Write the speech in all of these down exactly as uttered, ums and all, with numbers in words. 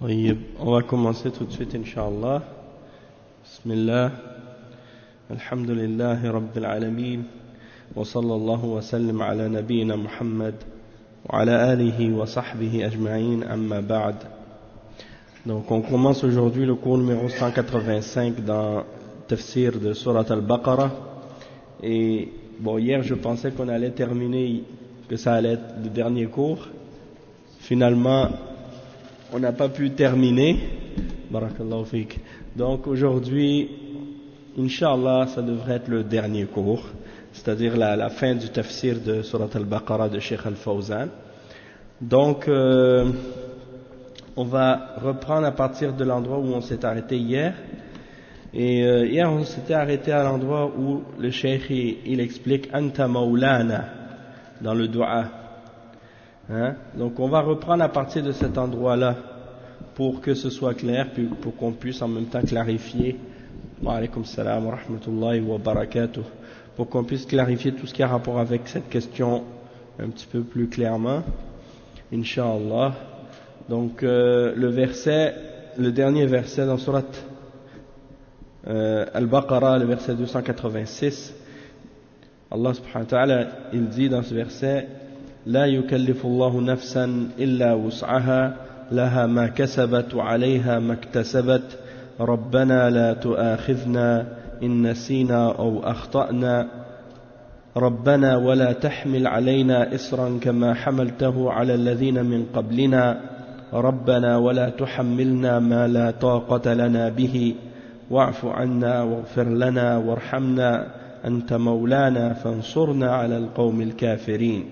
طيب, on va commencer tout de suite, Inch'Allah. Bismillah. Alhamdulillahi Rabbil Alameen. Wa sallallahu wa sallam ala nabiyyina Muhammad wa ala alihi wa sahbihi ajma'in, amma ba'd. Donc, on commence aujourd'hui le cours numéro cent quatre-vingt-cinq dans Tafsir de Surat Al-Baqarah. Et bon, hier je pensais qu'on allait terminer, que ça allait être le dernier cours. Finalement, on n'a pas pu terminer. Barakallahu fik. Donc aujourd'hui, Inch'Allah, ça devrait être le dernier cours, c'est-à-dire la, la fin du tafsir de Surat Al-Baqarah de Cheikh Al-Fawzan. Donc, euh, on va reprendre à partir de l'endroit où on s'est arrêté hier. Et euh, hier, on s'était arrêté à l'endroit où le Cheikh, il, il explique « Anta Maulana » dans le dua. Hein? Donc on va reprendre à partir de cet endroit-là pour que ce soit clair, puis pour qu'on puisse en même temps clarifier, wa alaykum salam wa rahmatullahi wa barakatuh, pour qu'on puisse clarifier tout ce qui a rapport avec cette question un petit peu plus clairement, Inch'Allah. Donc euh, le verset, le dernier verset dans Surat euh, Al-Baqarah, le verset deux cent quatre-vingt-six, Allah subhanahu wa ta'ala, il dit dans ce verset: لا يكلف الله نفسا إلا وسعها لها ما كسبت وعليها ما اكتسبت ربنا لا تؤاخذنا إن نسينا أو أخطأنا ربنا ولا تحمل علينا إصرا كما حملته على الذين من قبلنا ربنا ولا تحملنا ما لا طاقة لنا به واعف عنا واغفر لنا وارحمنا أنت مولانا فانصرنا على القوم الكافرين.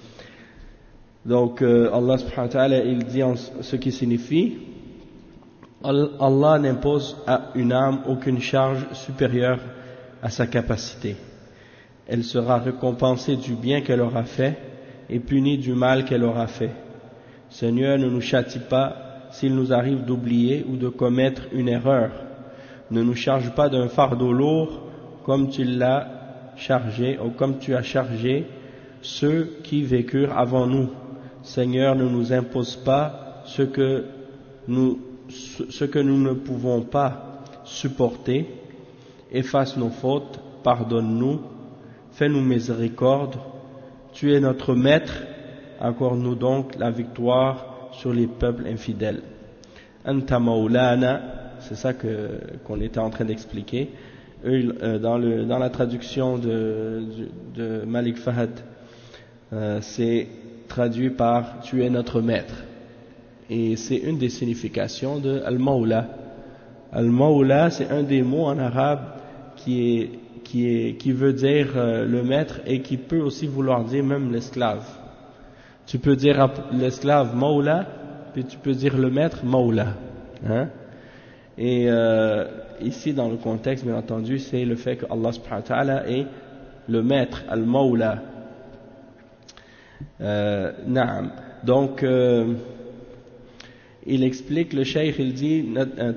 Donc euh, Allah subhanahu wa ta'ala, il dit en ce qui signifie: Allah n'impose à une âme aucune charge supérieure à sa capacité. Elle sera récompensée du bien qu'elle aura fait et punie du mal qu'elle aura fait. Seigneur, ne nous châtie pas s'il nous arrive d'oublier ou de commettre une erreur. Ne nous charge pas d'un fardeau lourd comme tu l'as chargé ou comme tu as chargé ceux qui vécurent avant nous. Seigneur, ne nous impose pas ce que nous, ce que nous ne pouvons pas supporter. Efface nos fautes, pardonne-nous, fais-nous miséricorde. Tu es notre maître, accorde-nous donc la victoire sur les peuples infidèles. Anta Maulana, c'est ça que, qu'on était en train d'expliquer. Eux, dans, le, dans la traduction de, de, de Malik Fahad, euh, c'est traduit par « tu es notre maître ». Et c'est une des significations de Al-Mawla. Al-Mawla, c'est un des mots en arabe qui, est, qui, est, qui veut dire euh, le maître et qui peut aussi vouloir dire même l'esclave. Tu peux dire l'esclave Mawla, puis tu peux dire le maître Mawla. Hein? Et euh, ici, dans le contexte, bien entendu, c'est le fait que Allah subhanahu wa ta'ala est le maître, Al-Mawla. Euh, naam. Donc euh, il explique, le cheikh, il dit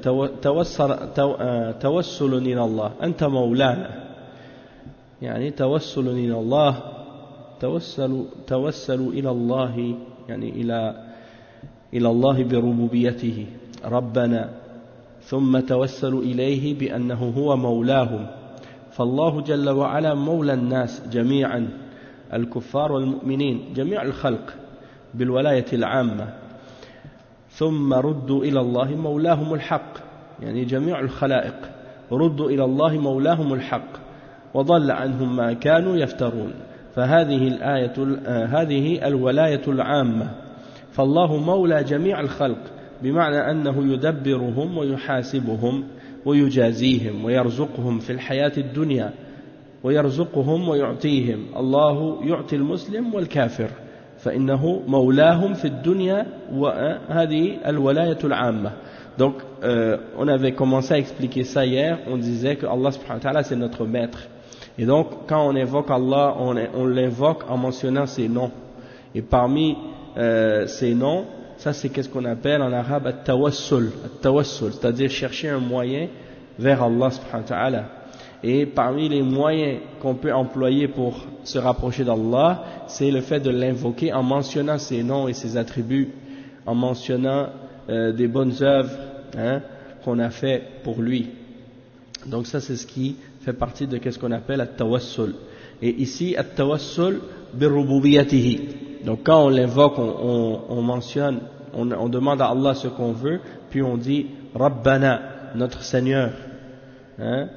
tawassulun ila Allah anta maulana, yani tawassulun ila Allah, tawassalu tawassalu ila Allah, yani ila ila Allah bi rububiyyatihi rabbana thumma tawassalu ilayhi bi annahu huwa maulahum fallahu jalla wa ala mawla an-nas jami'an الكفار والمؤمنين جميع الخلق بالولاية العامة ثم ردوا إلى الله مولاهم الحق يعني جميع الخلائق ردوا إلى الله مولاهم الحق وضل عنهم ما كانوا يفترون فهذه الآية هذه الولاية العامة فالله مولى جميع الخلق بمعنى أنه يدبرهم ويحاسبهم ويجازيهم ويرزقهم في الحياة الدنيا ويرزقهم ويعطيهم الله يعطي المسلم والكافر فإنه مولاهم في الدنيا وهذه الولاية العامة. Donc euh, on avait commencé à expliquer ça hier. On disait que Allah subhanahu wa ta'ala c'est notre maître, et donc quand on évoque Allah, on, on l'invoque en mentionnant ses noms, et parmi euh, ces noms, ça c'est qu'est-ce qu'on appelle en arabe at-tawassul, at-tawassul, c'est-à-dire chercher un moyen vers Allah subhanahu wa ta'ala. Et parmi les moyens qu'on peut employer pour se rapprocher d'Allah, c'est le fait de l'invoquer en mentionnant ses noms et ses attributs, en mentionnant euh, des bonnes œuvres hein, qu'on a fait pour lui. Donc ça c'est ce qui fait partie de ce qu'on appelle at-tawassul. Et ici at-tawassul bi-rububiyyatihi. Donc quand on l'invoque, on, on, on mentionne, on, on demande à Allah ce qu'on veut, puis on dit Rabbana, notre Seigneur. Hein,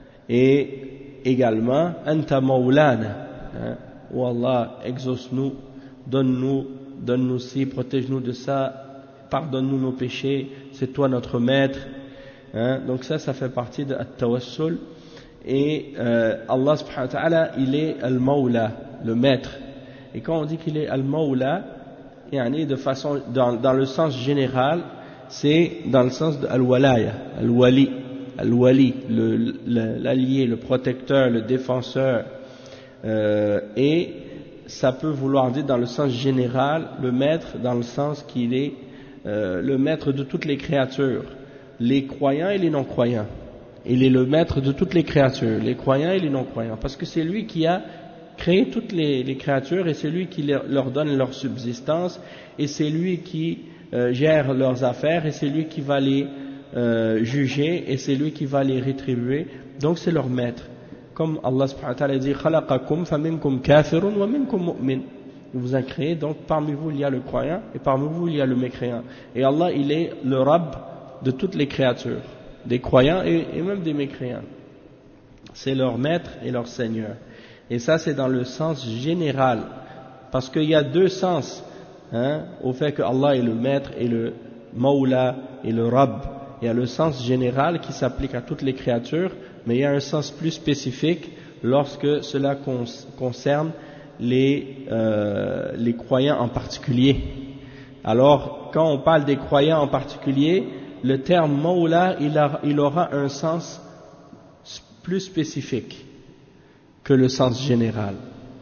et également Anta Mawlana, hein, oh Allah, exauce-nous, donne-nous, donne-nous ci, protège-nous de ça, pardonne-nous nos péchés, c'est toi notre maître. Hein, donc ça, ça fait partie de at-tawassul. Et euh, Allah subhanahu wa ta'ala, il est al-Mawla, le maître. Et quand on dit qu'il est al-Mawla, yani de façon, dans, dans le sens général, c'est dans le sens de al-Walaya, al-Wali, al-Wali, l'allié, le, le protecteur, le défenseur. Euh, et ça peut vouloir dire dans le sens général, le maître, dans le sens qu'il est euh, le maître de toutes les créatures, les croyants et les non-croyants. Il est le maître de toutes les créatures, les croyants et les non-croyants, parce que c'est lui qui a créé toutes les, les créatures et c'est lui qui leur donne leur subsistance et c'est lui qui euh, gère leurs affaires et c'est lui qui va les euh, juger et c'est lui qui va les rétribuer. Donc c'est leur maître. Comme Allah subhanahu wa ta'ala dit khalaqakum faminkum kafirun wa minkum mu'min. Il vous a créé, donc parmi vous il y a le croyant et parmi vous il y a le mécréant. Et Allah il est le Rabb de toutes les créatures, des croyants et, et même des mécréants. C'est leur maître et leur seigneur. Et ça c'est dans le sens général, parce qu'il y a deux sens hein, au fait que Allah est le maître et le Mawla et le Rabb. Il y a le sens général qui s'applique à toutes les créatures, mais il y a un sens plus spécifique lorsque cela concerne les, euh, les croyants en particulier. Alors quand on parle des croyants en particulier, le terme Mawla il, a, il aura un sens plus spécifique que le sens général.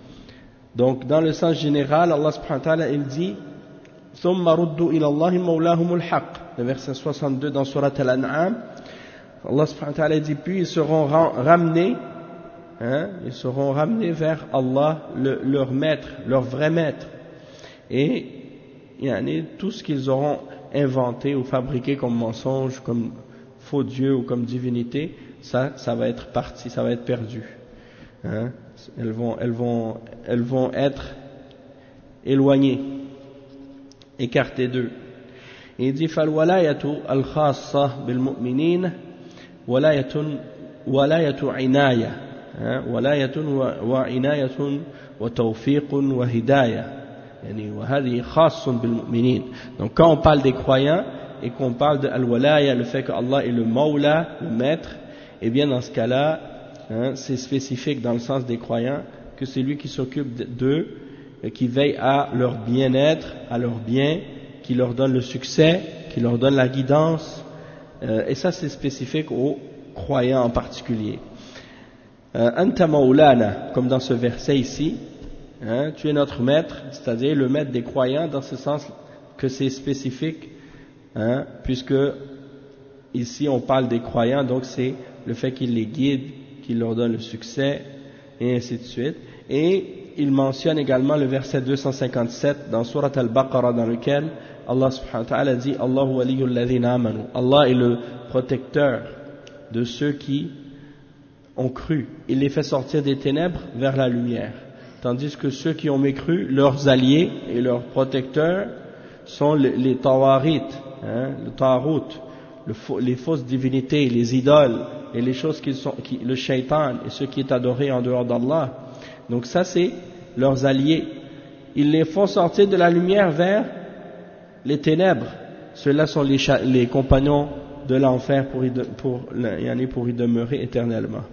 Donc dans le sens général, Allah subhanahu wa ta'ala il dit ثُمَّ رُدُّوا إِلَى اللَّهِ مَوْلَاهُمُ الْحَقِّ, le verset soixante-deux dans Surat Al-An'am. Allah subhanahu wa ta'ala dit puis ils seront ramenés hein, ils seront ramenés vers Allah, le, leur maître, leur vrai maître, et yani, tout ce qu'ils auront inventé ou fabriqué comme mensonge, comme faux Dieu ou comme divinité, ça, ça va être parti, ça va être perdu. Hein, elles vont, elles vont, elles vont être éloignées, écartées d'eux. Et il dit فالولاية الخاصة بالمؤمنين ولاية ولاية عناية ولاية وعناية وتوفيق وهداية يعني وهذه خاص بالمؤمنين. Donc quand on parle des croyants et qu'on parle de al-walaya, le fait que Allah est le Mawla, le maître, et bien dans ce cas-là hein, c'est spécifique dans le sens des croyants que c'est lui qui s'occupe d'eux, qui veille à leur bien-être, à leur bien, qui leur donne le succès, qui leur donne la guidance, euh, et ça c'est spécifique aux croyants en particulier. Anta Maulana, comme dans ce verset ici, hein, tu es notre maître, c'est-à-dire le maître des croyants, dans ce sens que c'est spécifique, hein, puisque ici on parle des croyants, donc c'est le fait qu'il les guide, qu'il leur donne le succès, et ainsi de suite. Et il mentionne également le verset deux cent cinquante-sept dans Surat Al-Baqarah, dans lequel Allah subhanahu wa ta'ala dit Allahu waliyul ladhina amanu. Allah est le protecteur de ceux qui ont cru. Il les fait sortir des ténèbres vers la lumière. Tandis que ceux qui ont mécru, leurs alliés et leurs protecteurs sont les, les tawarit, hein, le tarout, le, les fausses divinités, les idoles et les choses qui sont, qui, le shaitan et ce qui est adoré en dehors d'Allah. Donc ça c'est leurs alliés. Ils les font sortir de la lumière vers les ténèbres. Ceux-là sont les, les compagnons de l'enfer pour y, de, pour, pour y demeurer éternellement.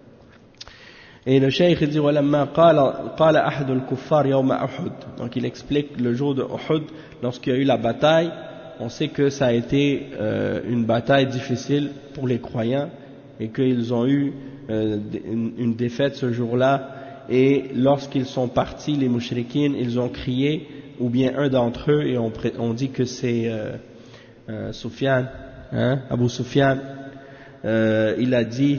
Et le cheikh dit وَلَمَّا قَالَ قَالَ أَحَدُ الْكُفَّارِ يَوْمَ أُحُدٍ. Donc il explique le jour de Uhud, lorsqu'il y a eu la bataille, on sait que ça a été euh, une bataille difficile pour les croyants et qu'ils ont eu euh, une, une défaite ce jour-là. Et lorsqu'ils sont partis, les mouchrikines, ils ont crié, ou bien un d'entre eux, et on, on dit que c'est euh, euh, Sufyan, hein, Abu Sufyan, euh, il a dit,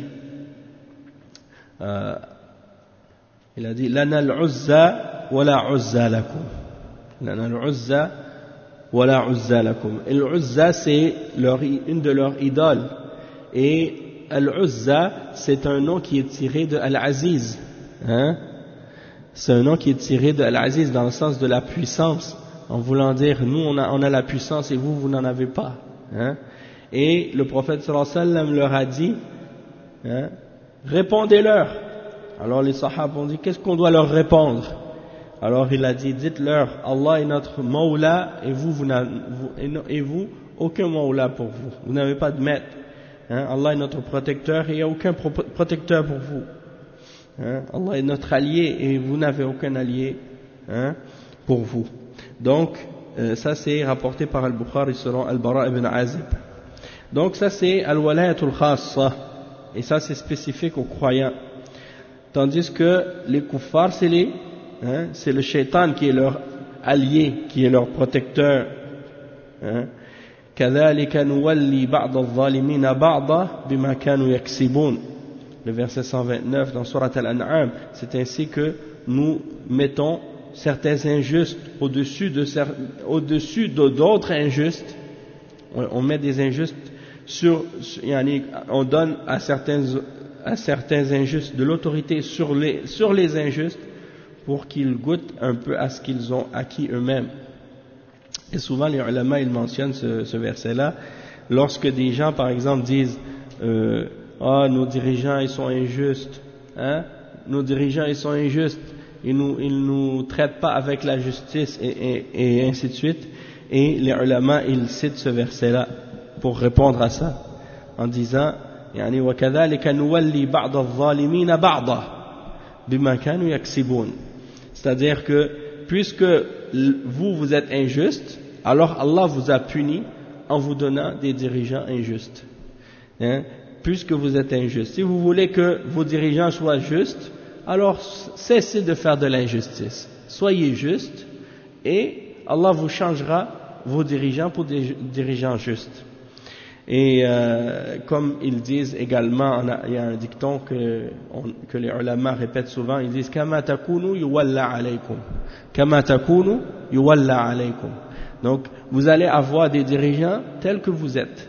euh, il a dit, lana al-uzza wa la uzza lakum, lana al-uzza ولا عزى لكم. Et l'Uzza c'est leur, une de leurs idoles. Et Al-Uzza c'est un nom qui est tiré de Al-Aziz. Hein? C'est un nom qui est tiré de Al-Aziz dans le sens de la puissance, en voulant dire nous on a, on a la puissance et vous vous n'en avez pas. Hein? Et le prophète sallallahu alayhi wa sallam leur a dit, hein, répondez-leur. Alors les sahaba ont dit qu'est-ce qu'on doit leur répondre? Alors il a dit dites-leur Allah est notre Mawla et vous, vous, vous et vous aucun Mawla pour vous, vous n'avez pas de maître. Hein? Allah est notre protecteur et il n'y a aucun pro protecteur pour vous. Hein? Allah est notre allié et vous n'avez aucun allié, hein, pour vous. Donc euh, ça c'est rapporté par Al-Bukhari selon Al-Bara ibn Azib. Donc ça c'est Al-Walayatul Khassa et ça c'est spécifique aux croyants. Tandis que les kuffars c'est les, hein, c'est le shaitan qui est leur allié, qui est leur protecteur. Hein? كذلك نولي بعض الظالمين بعضا بما كانوا يكسبون. Le verset cent vingt-neuf dans Surat Al-An'am, c'est ainsi que nous mettons certains injustes au-dessus de au-dessus de d'autres injustes. On, on met des injustes sur, on donne à certains à certains injustes de l'autorité sur les sur les injustes pour qu'ils goûtent un peu à ce qu'ils ont acquis eux-mêmes. Et souvent les ulama ils mentionnent ce, ce verset-là lorsque des gens par exemple disent euh, ah, nos dirigeants ils sont injustes, hein? Nos dirigeants ils sont injustes, ils nous ils nous traitent pas avec la justice et, et, et ainsi de suite. Et les ulama ils citent ce verset-là pour répondre à ça en disant يعني وكذلك نولي بعض الظالمين بعضا بما كانوا يكسبون. C'est-à-dire que puisque vous vous êtes injuste, alors Allah vous a puni en vous donnant des dirigeants injustes. Hein? Puisque vous êtes injuste. Si vous voulez que vos dirigeants soient justes, alors cessez de faire de l'injustice. Soyez justes et Allah vous changera vos dirigeants pour des dirigeants justes. Et euh, comme ils disent également, il y a un dicton que, on, que les ulama répètent souvent, ils disent كما تكونوا يولى عليكم كما تكونوا يولى عليكم. Donc vous allez avoir des dirigeants tels que vous êtes.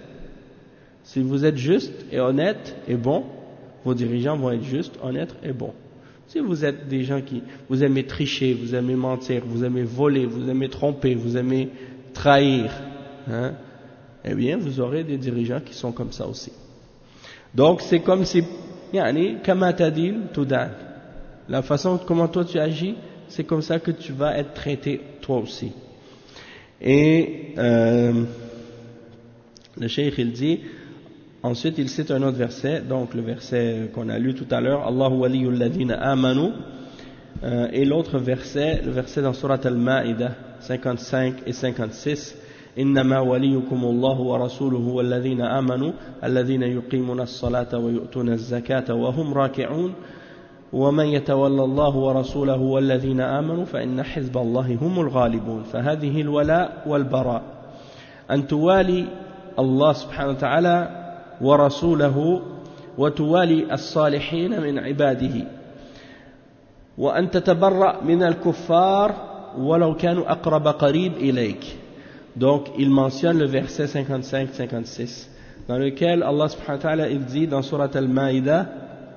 Si vous êtes juste et honnête et bon, vos dirigeants vont être justes, honnêtes et bons. Si vous êtes des gens qui, vous aimez tricher, vous aimez mentir, vous aimez voler, vous aimez tromper, vous aimez trahir, hein, eh bien vous aurez des dirigeants qui sont comme ça aussi. Donc c'est comme si, yani, kama tadin tudan. La façon comment toi tu agis, c'est comme ça que tu vas être traité toi aussi. Et euh, le cheikh il dit, ensuite il cite un autre verset, donc le verset qu'on a lu tout à l'heure, Allahu waliyul ladina amanu, euh, et l'autre verset, le verset dans Surat Al-Ma'idah cinquante-cinq et cinquante-six, إنما وليكم الله ورسوله والذين آمنوا الذين يقيمون الصلاة ويؤتون الزكاة وهم راكعون ومن يتولى الله ورسوله والذين آمنوا فإن حزب الله هم الغالبون. فهذه الولاء والبراء أن توالي الله سبحانه وتعالى ورسوله وتوالي الصالحين من عباده وأن تتبرأ من الكفار ولو كانوا أقرب قريب إليك. Donc il mentionne le verset cinquante-cinq cinquante-six dans lequel Allah subhanahu wa ta'ala il dit dans Surat Al-Ma'idah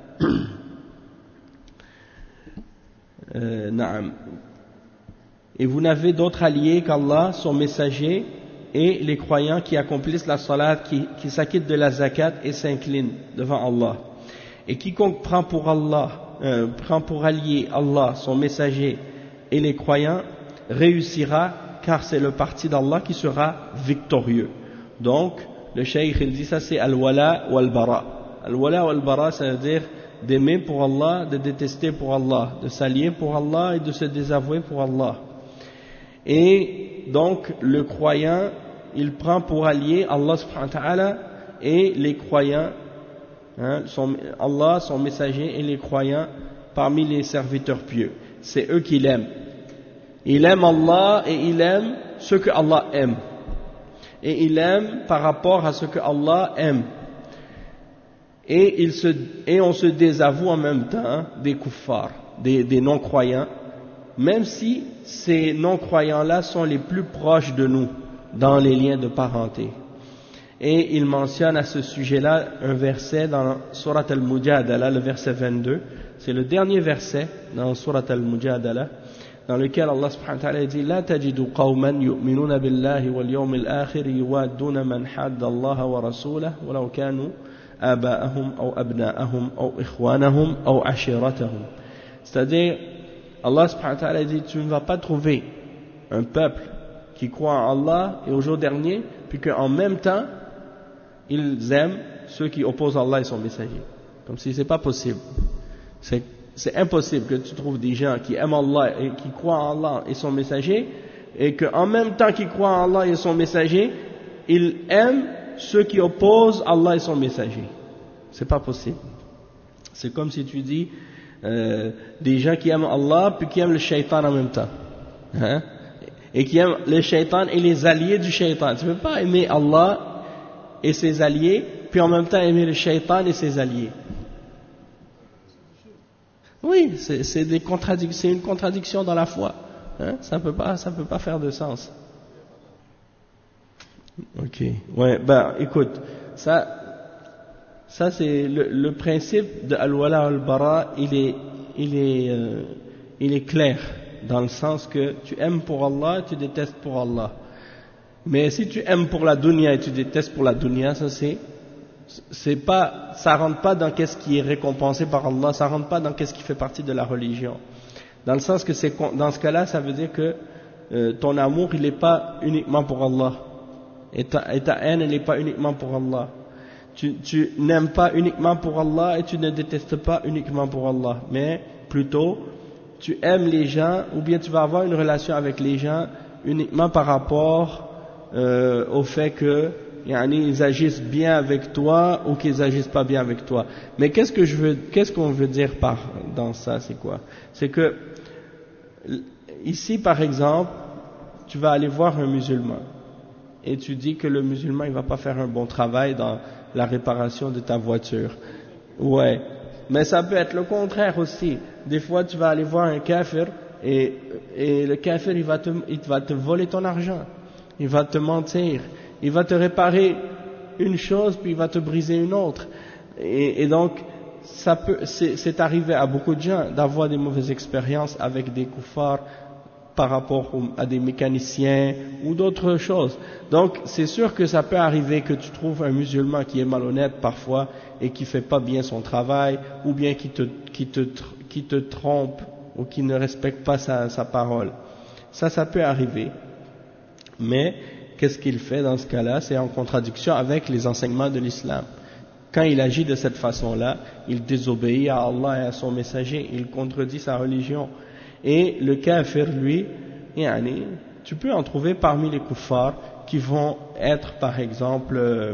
euh, Naam, et vous n'avez d'autre allié qu'Allah, son messager et les croyants qui accomplissent la salat, qui, qui s'acquittent de la zakat et s'inclinent devant Allah. Et quiconque prend pour Allah, euh, prend pour allié Allah, son messager et les croyants réussira, car c'est le parti d'Allah qui sera victorieux. Donc le cheikh il dit ça c'est al-wala wal-bara. Al-wala wal-bara ça veut dire d'aimer pour Allah, de détester pour Allah, de s'allier pour Allah et de se désavouer pour Allah. Et donc le croyant il prend pour allié Allah subhanahu wa ta'ala et les croyants, hein, son, Allah, son messager et les croyants parmi les serviteurs pieux. C'est eux qui l'aiment. Il aime Allah et il aime ce que Allah aime. Et il aime par rapport à ce que Allah aime. Et, il se, et on se désavoue en même temps des kuffars, des, des non-croyants, même si ces non-croyants-là sont les plus proches de nous. dans les liens de parenté. Et il mentionne à ce sujet-là un verset dans Surat al-Mujadala, le verset vingt-deux. C'est le dernier verset dans Surat al-Mujadala, dans lequel Allah subhanahu wa ta'ala dit La tajidu qawman yu'minuna billahi wal yawmil akhir yuwadduna man hadda Allah wa rasulahu walau kanu aba'ahum aw abna'ahum aw ikhwanahum aw ashiratahum. C'est-à-dire, Allah subhanahu wa ta'ala dit tu ne vas pas trouver un peuple qui croit en Allah et au jour dernier, puis qu'en même temps ils aiment ceux qui opposent Allah et son messager. Comme si c'est pas possible. C'est C'est impossible que tu trouves des gens qui aiment Allah et qui croient en Allah et son messager, et qu'en même temps qu'ils croient en Allah et son messager, ils aiment ceux qui opposent Allah et son messager. C'est pas possible. C'est comme si tu dis euh, des gens qui aiment Allah puis qui aiment le shaitan en même temps, hein? Et qui aiment le shaitan et les alliés du shaitan. Tu ne peux pas aimer Allah et ses alliés puis en même temps aimer le shaitan et ses alliés. Oui, c'est, c'est, des contradic- c'est une contradiction dans la foi. Hein? Ça ne peut pas, ça peut pas faire de sens. Ok. Ouais, ben, écoute, ça, ça c'est le, le principe de al-wala al-bara, il est, il est, euh, il est clair dans le sens que tu aimes pour Allah, tu détestes pour Allah. Mais si tu aimes pour la dunya et tu détestes pour la dunya, ça c'est c'est pas, ça rentre pas dans qu'est-ce qui est récompensé par Allah, ça rentre pas dans qu'est-ce qui fait partie de la religion. Dans le sens que c'est, dans ce cas-là, ça veut dire que euh, ton amour, il n'est pas uniquement pour Allah, et ta, et ta haine, elle n'est pas uniquement pour Allah. Tu, tu n'aimes pas uniquement pour Allah et tu ne détestes pas uniquement pour Allah, mais plutôt tu aimes les gens, ou bien tu vas avoir une relation avec les gens uniquement par rapport euh, au fait que ils agissent bien avec toi ou qu'ils agissent pas bien avec toi. Mais qu'est-ce que je veux, qu'est-ce qu'on veut dire par dans ça, c'est quoi? C'est que ici, par exemple, tu vas aller voir un musulman et tu dis que le musulman il va pas faire un bon travail dans la réparation de ta voiture. Ouais, mais ça peut être le contraire aussi. Des fois, tu vas aller voir un kafir et, et le kafir il va te, il va te voler ton argent, il va te mentir. Il va te réparer une chose, puis il va te briser une autre. Et, et donc, ça peut, c'est, c'est arrivé à beaucoup de gens d'avoir des mauvaises expériences avec des koufars par rapport à des mécaniciens ou d'autres choses. Donc, c'est sûr que ça peut arriver que tu trouves un musulman qui est malhonnête parfois et qui fait pas bien son travail, ou bien qui te, qui te, qui te trompe ou qui ne respecte pas sa, sa parole. Ça, ça peut arriver. Mais qu'est-ce qu'il fait dans ce cas-là? C'est en contradiction avec les enseignements de l'islam. Quand il agit de cette façon-là, il désobéit à Allah et à son messager, il contredit sa religion. Et le kafir, lui, yani, tu peux en trouver parmi les kuffars qui vont être, par exemple, euh,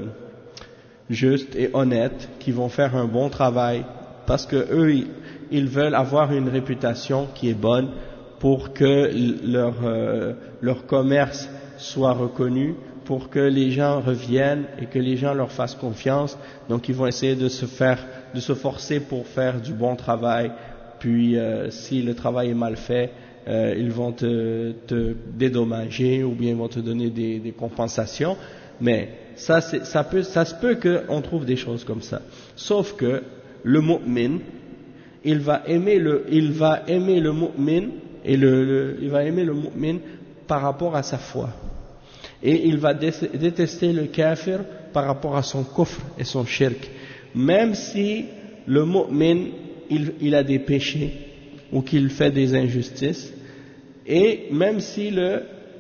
justes et honnêtes, qui vont faire un bon travail, parce que eux, ils, ils veulent avoir une réputation qui est bonne pour que leur, euh, leur commerce soit reconnu, pour que les gens reviennent et que les gens leur fassent confiance. Donc ils vont essayer de se faire, de se forcer pour faire du bon travail. Puis euh, si le travail est mal fait, euh, ils vont te, te dédommager ou bien ils vont te donner des, des compensations. Mais ça, c'est, ça peut, ça se peut qu'on trouve des choses comme ça. Sauf que le mu'min, il va aimer le, il va aimer le mu'min et le, le, il va aimer le mu'min par rapport à sa foi. Et il va détester le kafir par rapport à son kufr et son shirk. Même si le mu'min, il, il a des péchés ou qu'il fait des injustices, et même si le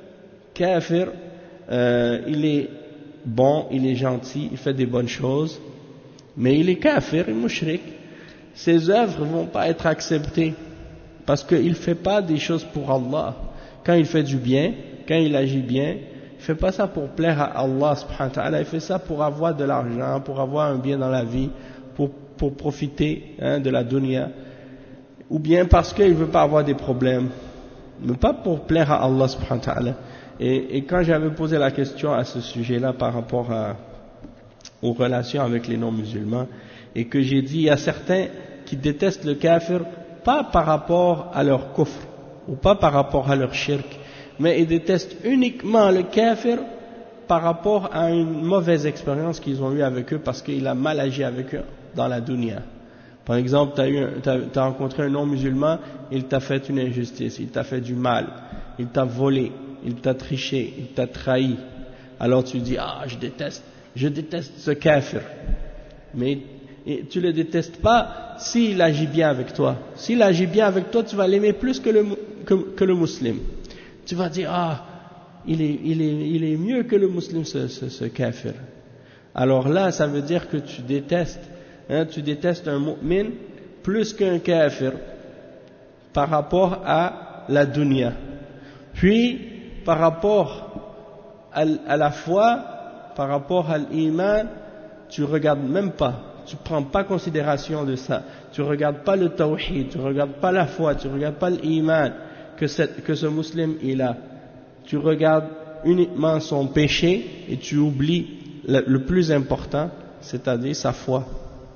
kafir, euh, il est bon, il est gentil, il fait des bonnes choses, mais il est kafir, il est mushrik, ses œuvres ne vont pas être acceptées parce qu'il ne fait pas des choses pour Allah. Quand il fait du bien, quand il agit bien, il ne fait pas ça pour plaire à Allah subhanahu wa ta'ala, il fait ça pour avoir de l'argent, pour avoir un bien dans la vie, pour, pour profiter hein, de la dunya, ou bien parce qu'il ne veut pas avoir des problèmes, mais pas pour plaire à Allah subhanahu wa ta'ala. Et, et quand j'avais posé la question à ce sujet-là par rapport à, aux relations avec les non-musulmans, et que j'ai dit, il y a certains qui détestent le kafir, pas par rapport à leur kufr, ou pas par rapport à leur shirk, mais ils détestent uniquement le kafir par rapport à une mauvaise expérience qu'ils ont eue avec eux parce qu'il a mal agi avec eux dans la dunya. Par exemple, tu as rencontré un non-musulman, il t'a fait une injustice, il t'a fait du mal, il t'a volé, il t'a triché, il t'a trahi. Alors tu dis, ah, je déteste, je déteste ce kafir. Mais et tu le détestes pas s'il agit bien avec toi. S'il agit bien avec toi, tu vas l'aimer plus que le, que, que le musulman. Tu vas dire, ah, il est, il est, il est mieux que le musulman, ce, ce, ce kafir. Alors là, ça veut dire que tu détestes, hein, tu détestes un mu'min plus qu'un kafir par rapport à la dunya. Puis, par rapport à, à la foi, par rapport à l'iman, tu regardes même pas. Tu ne prends pas considération de ça. Tu ne regardes pas le tawhid, tu ne regardes pas la foi, tu ne regardes pas l'iman que, cette, que ce musulman il a. Tu regardes uniquement son péché et tu oublies le, le plus important, c'est-à-dire sa foi.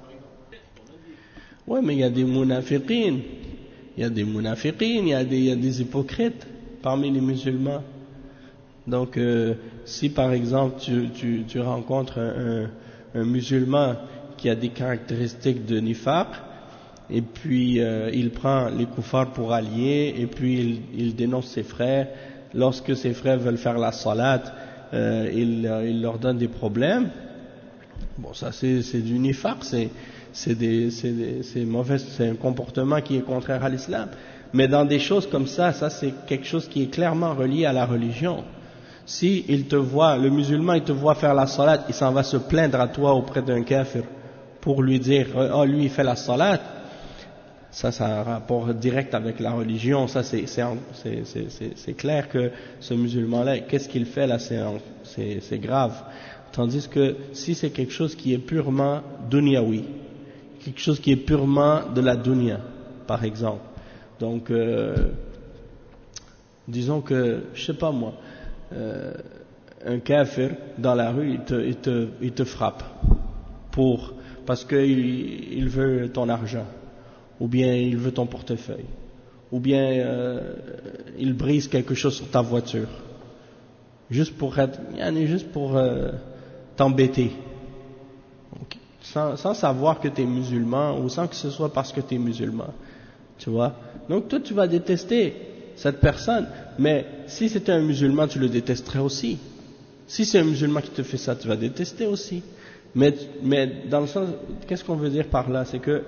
Oui, mais il y a des munafiqin, il y a des munafiqin, il y a des, il y a des hypocrites parmi les musulmans. Donc, euh, si par exemple tu, tu, tu rencontres un, un, un musulman qui a des caractéristiques de nifaq, et puis euh, il prend les koufars pour alliés, et puis il, il dénonce ses frères, lorsque ses frères veulent faire la salat, euh, il, il leur donne des problèmes. Bon, ça c'est, c'est du nifaq, c'est, c'est, des, c'est, des, c'est mauvais, c'est un comportement qui est contraire à l'islam. Mais dans des choses comme ça, ça c'est quelque chose qui est clairement relié à la religion. Si il te voit, le musulman il te voit faire la salat, il s'en va se plaindre à toi auprès d'un kafir pour lui dire, oh lui il fait la salat, ça c'est un rapport direct avec la religion, ça c'est, c'est, c'est, c'est, c'est clair que ce musulman-là, qu'est-ce qu'il fait là, c'est, c'est, c'est grave. Tandis que si c'est quelque chose qui est purement dunyawi, quelque chose qui est purement de la dunya, par exemple, donc euh, disons que, je sais pas moi, euh, un kafir dans la rue, il te, il te, il te frappe pour, parce qu'il il veut ton argent, ou bien il veut ton portefeuille, ou bien euh, il brise quelque chose sur ta voiture, juste pour être, juste pour euh, t'embêter, donc, sans, sans savoir que tu es musulman, ou sans que ce soit parce que tu es musulman, tu vois. Donc toi tu vas détester cette personne, mais si c'était un musulman, tu le détesterais aussi. Si c'est un musulman qui te fait ça, tu vas détester aussi. Mais, mais dans le sens, qu'est-ce qu'on veut dire par là? C'est que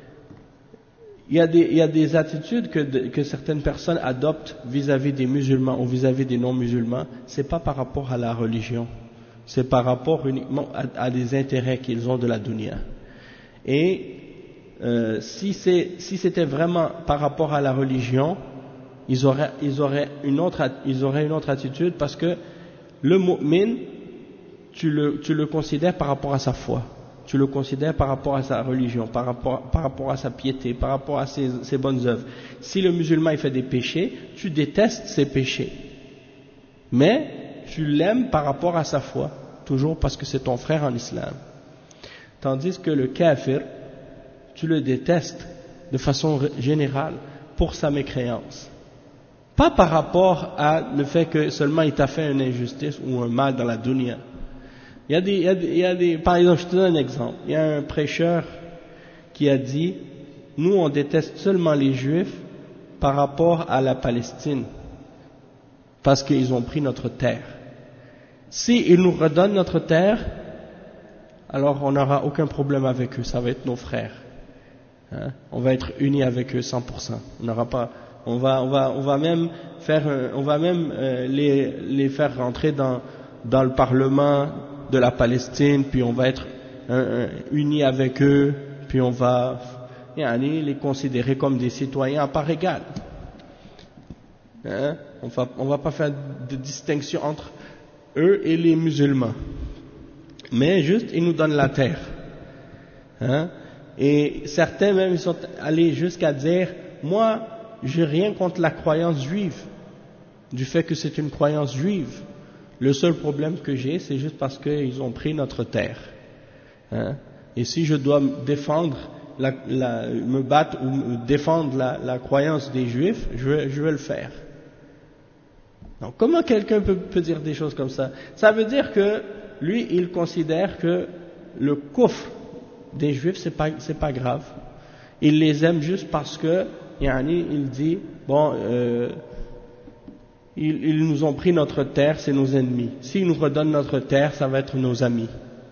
il y a des, il y a des attitudes que, de, que certaines personnes adoptent vis-à-vis des musulmans ou vis-à-vis des non-musulmans. C'est pas par rapport à la religion, c'est par rapport uniquement à, à des intérêts qu'ils ont de la dunya. Et euh, si c'est, si c'était vraiment par rapport à la religion, ils auraient, ils auraient une autre, ils auraient une autre attitude, parce que le mu'min, tu le, tu le considères par rapport à sa foi, tu le considères par rapport à sa religion, par rapport, par rapport à sa piété, par rapport à ses, ses bonnes œuvres. Si le musulman il fait des péchés, tu détestes ses péchés, mais tu l'aimes par rapport à sa foi, toujours parce que c'est ton frère en islam. Tandis que le kafir, tu le détestes de façon générale pour sa mécréance. Pas par rapport à le fait que seulement il t'a fait une injustice ou un mal dans la dunya. Il y a des, il y a des, il y a des, par exemple, je te donne un exemple. Il y a un prêcheur qui a dit, nous on déteste seulement les juifs par rapport à la Palestine, parce qu'ils ont pris notre terre. S'ils nous redonnent notre terre, alors on n'aura aucun problème avec eux, ça va être nos frères. Hein? On va être unis avec eux cent pour cent. On n'aura pas... On va, on va, on va même faire, on va même euh, les, les faire rentrer dans, dans le Parlement de la Palestine, puis on va être euh, unis avec eux, puis on va yani, les considérer comme des citoyens à part égale. Hein? On va, on va pas faire de distinction entre eux et les musulmans, mais juste ils nous donnent la terre. Hein? Et certains même ils sont allés jusqu'à dire, moi j'ai rien contre la croyance juive, du fait que c'est une croyance juive. Le seul problème que j'ai, c'est juste parce qu'ils ont pris notre terre. Hein? Et si je dois défendre, la, la, me battre ou défendre la, la croyance des juifs, je vais, je vais le faire. Donc comment quelqu'un peut, peut dire des choses comme ça? Ça veut dire que lui, il considère que le kufr des juifs, c'est pas, c'est pas grave. Il les aime juste parce que, yani, il dit, bon, euh, ils, ils nous ont pris notre terre, c'est nos ennemis. S'ils nous redonnent notre terre, ça va être nos amis.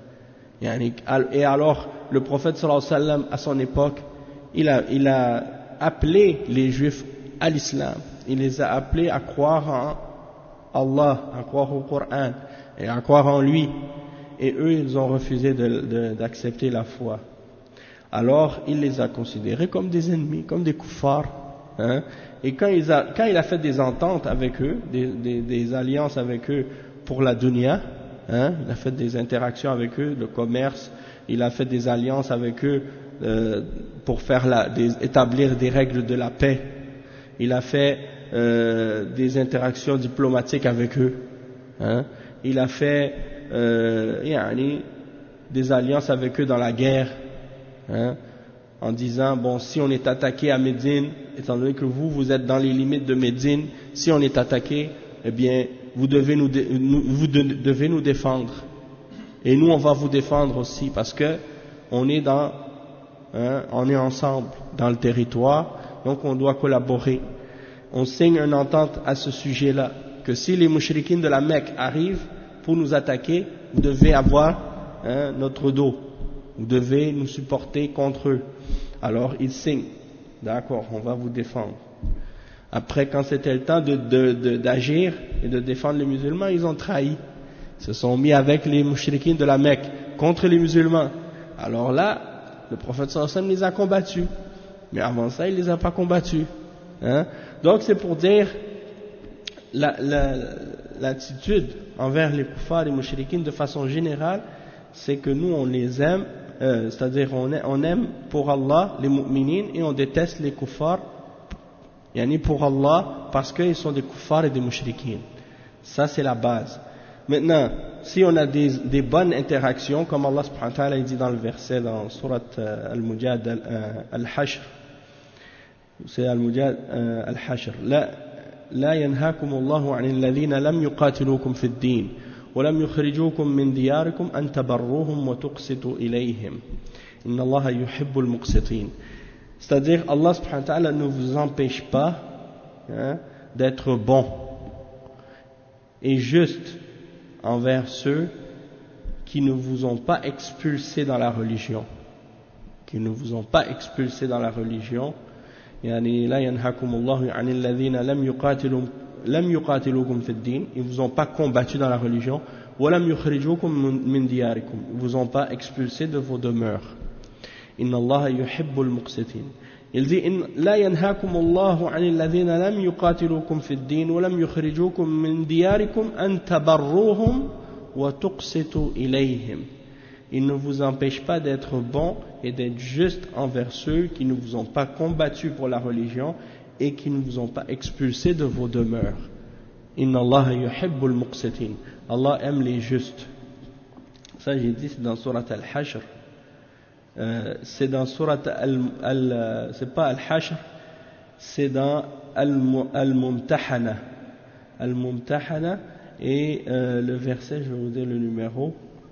Yani, et alors, le prophète sallallahu alayhi wa sallam, à son époque, il a, il a appelé les juifs à l'islam. Il les a appelés à croire en Allah, à croire au Coran et à croire en lui. Et eux, ils ont refusé de, de, d'accepter la foi. Alors, il les a considérés comme des ennemis, comme des kuffars. Hein? Et quand il, a, quand il a fait des ententes avec eux, des, des, des alliances avec eux pour la dunya, hein? Il a fait des interactions avec eux, le commerce, il a fait des alliances avec eux euh, pour faire la, des, établir des règles de la paix. Il a fait euh, des interactions diplomatiques avec eux. Hein? Il a fait euh, yani, des alliances avec eux dans la guerre. Hein, en disant, bon, si on est attaqué à Médine, étant donné que vous, vous êtes dans les limites de Médine, si on est attaqué, eh bien, vous devez nous, dé, nous, vous de, devez nous défendre. Et nous, on va vous défendre aussi, parce que on est dans, hein, on est ensemble dans le territoire, donc on doit collaborer. On signe une entente à ce sujet-là, que si les mouchriquines de la Mecque arrivent pour nous attaquer, vous devez avoir, hein, notre dos. Vous devez nous supporter contre eux. Alors ils signent. D'accord, on va vous défendre. Après, quand c'était le temps de, de, de, d'agir et de défendre les musulmans, ils ont trahi. Ils se sont mis avec les mouchriquines de la Mecque contre les musulmans. Alors là, le prophète sallallahu alayhi wa sallam les a combattus. Mais avant ça, il les a pas combattus. Hein? Donc c'est pour dire la, la, l'attitude envers les kuffars et les mouchriquines de façon générale, c'est que nous on les aime. Euh, c'est-à-dire on, on aime pour Allah les mu'minines et on déteste les kuffars, yani pour Allah parce qu'ils sont des kuffars et des mushrikines. Ça c'est la base. Maintenant, si on a des, des bonnes interactions, comme Allah subhanahu wa ta'ala dit dans le verset dans Surat euh, Al-Mujad euh, Al-Hashr, c'est Al-Mujad euh, Al-Hashr, la, la yanhakum Allahu anil ladhina lam yuqatilukum fid din ولم يخرجوكم من دياركم أن تبروهم وتقسطوا إليهم إن الله يحب المقسطين. C'est-à-dire Allah subhanahu wa ta'ala ne vous empêche pas, hein, d'être bon et juste envers ceux qui ne vous ont pas expulsé dans la religion, qui ne vous ont pas expulsé dans la religion. يعني لا ينهاكم الله عن الذين لم يقاتلوا لم يقاتلوكم في الدين, ils vous ont pas combattu dans la religion, ولم يخرجوكم من دياركم, ils vous ont pas expulsé de vos demeures. إن الله يحب المقسطين. Il dit إن لا ينهاكم الله عن الذين لم يقاتلوكم في الدين ولم يخرجوكم من دياركم أن تبروهم وتقسطوا إليهم. Il ne vous empêche pas d'être bon et d'être juste envers ceux qui ne vous ont pas combattu pour la religion et qui ne vous ont pas expulsé de vos demeures. Inna Allah yuhibbul muqsitin. Allah aime les justes. Ça j'ai dit, c'est dans Surat Al-Hashr. Euh, c'est dans Surat Al, Al c'est pas Al-Hashr, c'est dans Al-Mumtahana. Al-Mumtahana et euh, le verset, je vais vous dire le numéro.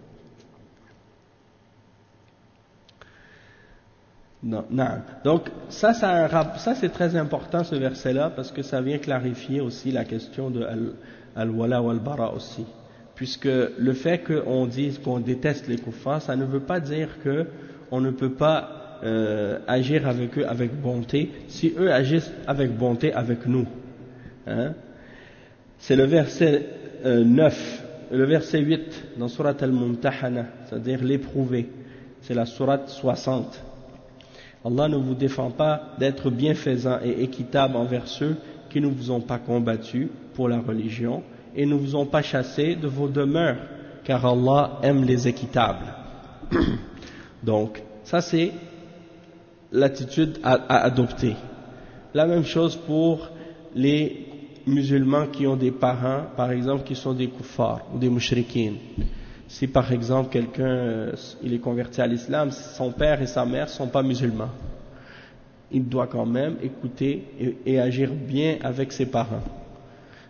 Non, non. Donc ça, ça, ça c'est très important ce verset-là parce que ça vient clarifier aussi la question de al-wala ou al-bara aussi, puisque le fait qu'on dise qu'on déteste les kuffars, ça ne veut pas dire que on ne peut pas euh, agir avec eux avec bonté si eux agissent avec bonté avec nous. Hein? C'est le verset euh, neuf, le verset huit dans Surat Al-Mumtahana, c'est-à-dire l'éprouvé. C'est la Surat soixante. Allah ne vous défend pas d'être bienfaisant et équitable envers ceux qui ne vous ont pas combattu pour la religion et ne vous ont pas chassé de vos demeures, car Allah aime les équitables. Donc, ça c'est l'attitude à, à adopter. La même chose pour les musulmans qui ont des parents, par exemple, qui sont des kuffars ou des mushrikines. Si par exemple quelqu'un euh, il est converti à l'islam, son père et sa mère ne sont pas musulmans, il doit quand même écouter et, et agir bien avec ses parents.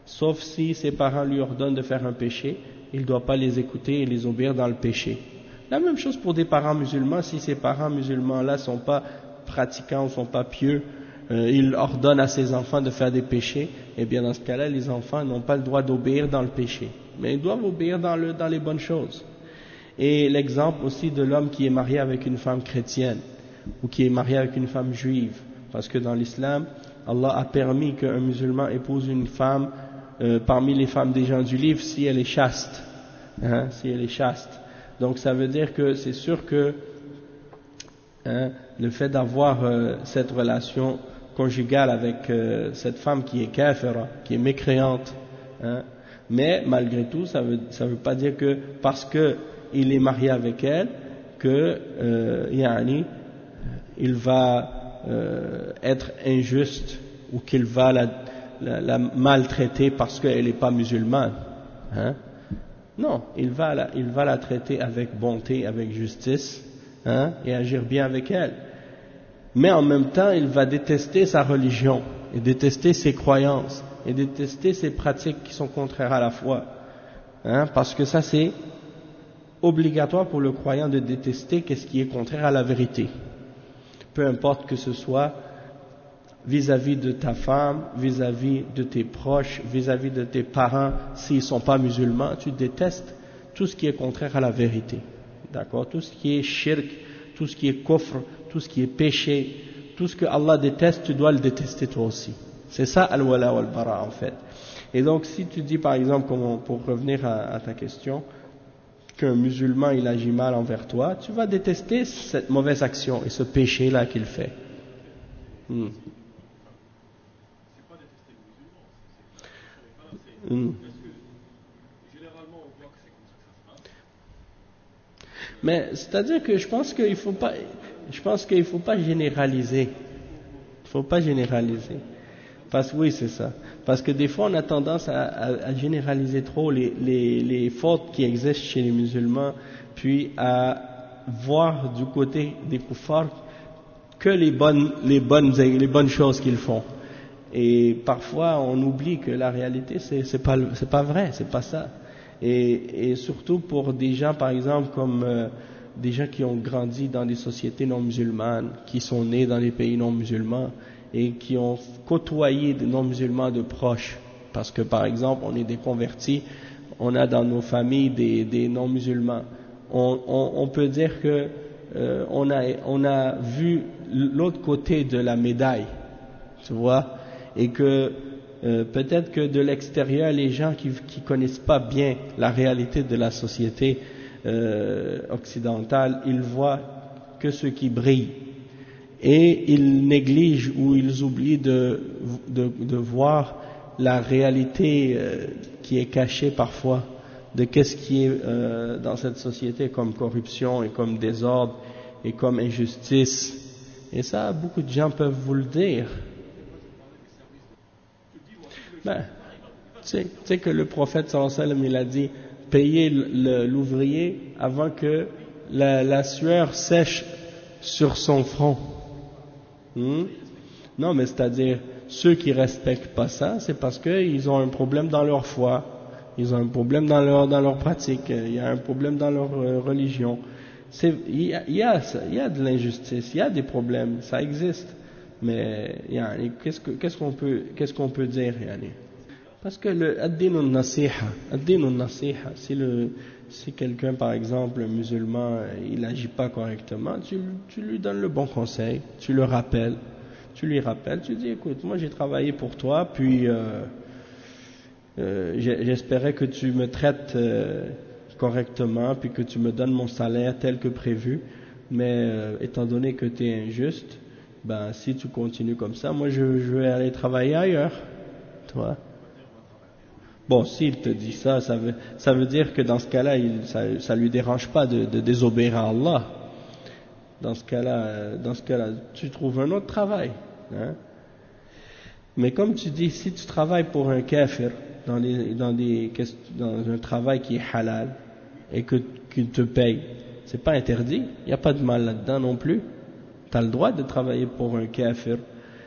sauf si ses parents lui ordonnent de faire un péché, il ne doit pas les écouter et les obéir dans le péché. La même chose pour des parents musulmans, si ces parents musulmans-là ne sont pas pratiquants ou ne sont pas pieux, euh, ils ordonnent à ses enfants de faire des péchés, et bien dans ce cas-là, les enfants n'ont pas le droit d'obéir dans le péché, mais ils doivent obéir dans, le, dans les bonnes choses. Et l'exemple aussi de l'homme qui est marié avec une femme chrétienne, ou qui est marié avec une femme juive, parce que dans l'islam, Allah a permis qu'un musulman épouse une femme euh, parmi les femmes des gens du livre si elle est chaste, hein, si elle est chaste. Donc ça veut dire que c'est sûr que hein, le fait d'avoir euh, cette relation conjugale avec euh, cette femme qui est kafira, qui est mécréante, hein, mais malgré tout, ça veut, ça veut pas dire que parce que il est marié avec elle que euh, yani, il va euh, être injuste ou qu'il va la, la, la maltraiter parce qu'elle n'est pas musulmane. Hein? Non, il va, la, il va la traiter avec bonté, avec justice, hein, et agir bien avec elle. Mais en même temps, il va détester sa religion, et détester ses croyances, et détester ses pratiques qui sont contraires à la foi. Hein, parce que ça, c'est obligatoire pour le croyant de détester qu'est-ce qui est contraire à la vérité. Peu importe que ce soit vis-à-vis de ta femme, vis-à-vis de tes proches, vis-à-vis de tes parents, s'ils ne sont pas musulmans, tu détestes tout ce qui est contraire à la vérité. D'accord? Tout ce qui est shirk, tout ce qui est kufr, tout ce qui est péché, tout ce que Allah déteste, tu dois le détester toi aussi. C'est ça al-wala wal-bara en fait. Et donc si tu dis par exemple, pour revenir à, à ta question, qu'un musulman il agit mal envers toi, tu vas détester cette mauvaise action et ce péché là qu'il fait. Hmm. Hmm. Mais c'est-à-dire que je pense qu'il faut pas, je pense qu'il faut pas généraliser. Il faut pas généraliser. Parce que oui, c'est ça. Parce que des fois, on a tendance à, à, à généraliser trop les, les, les fautes qui existent chez les musulmans, puis à voir du côté des kuffars que les bonnes, les bonnes, les bonnes choses qu'ils font. Et parfois, on oublie que la réalité, c'est, c'est pas, c'est pas vrai, c'est pas ça. Et, et surtout pour des gens, par exemple, comme euh, des gens qui ont grandi dans des sociétés non musulmanes, qui sont nés dans les pays non musulmans, et qui ont côtoyé des non-musulmans de proches, parce que par exemple on est des convertis, on a dans nos familles des, des non-musulmans, on, on, on peut dire que euh, on, a, on a vu l'autre côté de la médaille, tu vois, et que euh, peut-être que de l'extérieur les gens qui qui connaissent pas bien la réalité de la société euh, occidentale, ils voient que ce qui brille. Et ils négligent ou ils oublient de, de, de voir la réalité euh, qui est cachée parfois de qu'est-ce qui est euh, dans cette société comme corruption et comme désordre et comme injustice. Et ça, beaucoup de gens peuvent vous le dire. Ben, tu sais, tu sais que le prophète sallallahu alayhi wa sallam, il a dit payer l'ouvrier avant que la, la sueur sèche sur son front. Hmm? Non, mais c'est-à-dire, ceux qui respectent pas ça, c'est parce qu'ils ont un problème dans leur foi, ils ont un problème dans leur, dans leur pratique, il y a un problème dans leur euh, religion. C'est, il, y a, il, y a, il y a de l'injustice, il y a des problèmes, ça existe. Mais yani, qu'est-ce, que, qu'est-ce, qu'on peut, qu'est-ce qu'on peut dire yani? Parce que le ad-din al-nasiha, ad-din al-nasiha, si le si quelqu'un, par exemple, un musulman, il n'agit pas correctement, tu, tu lui donnes le bon conseil, tu le rappelles, tu lui rappelles, tu dis, écoute, moi j'ai travaillé pour toi, puis euh, euh, j'espérais que tu me traites euh, correctement, puis que tu me donnes mon salaire tel que prévu, mais euh, étant donné que tu es injuste, ben si tu continues comme ça, moi je, je vais aller travailler ailleurs, toi. Bon, s'il te dit ça, ça veut, ça veut dire que dans ce cas-là, il, ça, ça lui dérange pas de, de désobéir à Allah. Dans ce cas-là, dans ce cas-là, tu trouves un autre travail. Hein? Mais comme tu dis, si tu travailles pour un kafir dans, les, dans, des, dans un travail qui est halal et que qu'il te paye, c'est pas interdit. Il n'y a pas de mal là-dedans non plus. Tu as le droit de travailler pour un kafir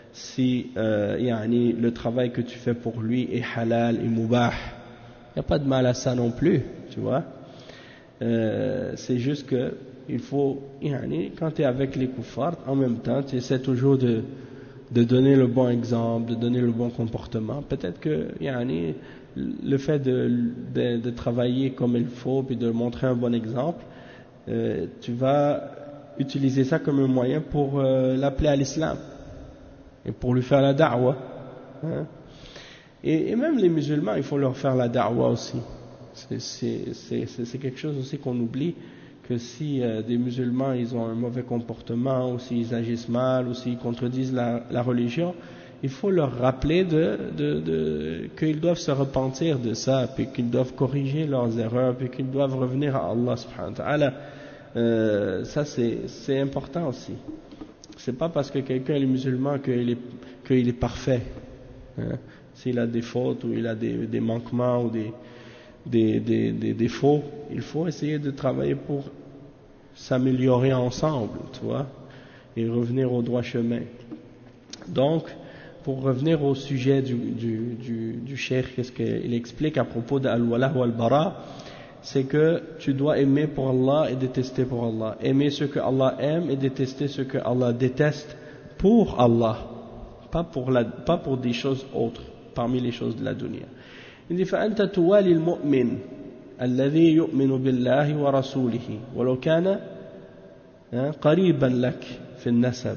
si euh, yani, le travail que tu fais pour lui est halal et mubah. Il n'y a pas de mal à ça non plus, tu vois. Euh, c'est juste que il faut, yani, quand tu es avec les kuffars, en même temps, tu essaies toujours de, de donner le bon exemple, de donner le bon comportement. Peut-être que yani, le fait de, de, de travailler comme il faut, puis de montrer un bon exemple, euh, tu vas utiliser ça comme un moyen pour euh, l'appeler à l'islam et pour lui faire la da'wah. Hein. Et, et même les musulmans, il faut leur faire la da'wah aussi. C'est quelque chose aussi qu'on oublie, que si euh, des musulmans ils ont un mauvais comportement, ou s'ils agissent mal, ou s'ils contredisent la, la religion, il faut leur rappeler de, de, de, qu'ils doivent se repentir de ça, puis qu'ils doivent corriger leurs erreurs, puis qu'ils doivent revenir à Allah subhanahu wa ta'ala. Euh, ça c'est important aussi. C'est pas parce que quelqu'un est musulman qu'il est, qu'il est parfait. Hein. S'il a des fautes ou il a des, des manquements ou des, des, des, des défauts, il faut essayer de travailler pour s'améliorer ensemble, tu vois, et revenir au droit chemin. Donc, pour revenir au sujet du, du, du, du cheikh, qu'est-ce qu'il explique à propos d'Al-Wala ou Al-Bara, c'est que tu dois aimer pour Allah et détester pour Allah. Aimer ce que Allah aime et détester ce que Allah déteste pour Allah, pas pour, la, pas pour des choses autres, parmi les choses de la dunya. Il dit فأنت توالي المؤمن الذي يؤمن بالله ورسوله ولو كان قريبا لك في النسب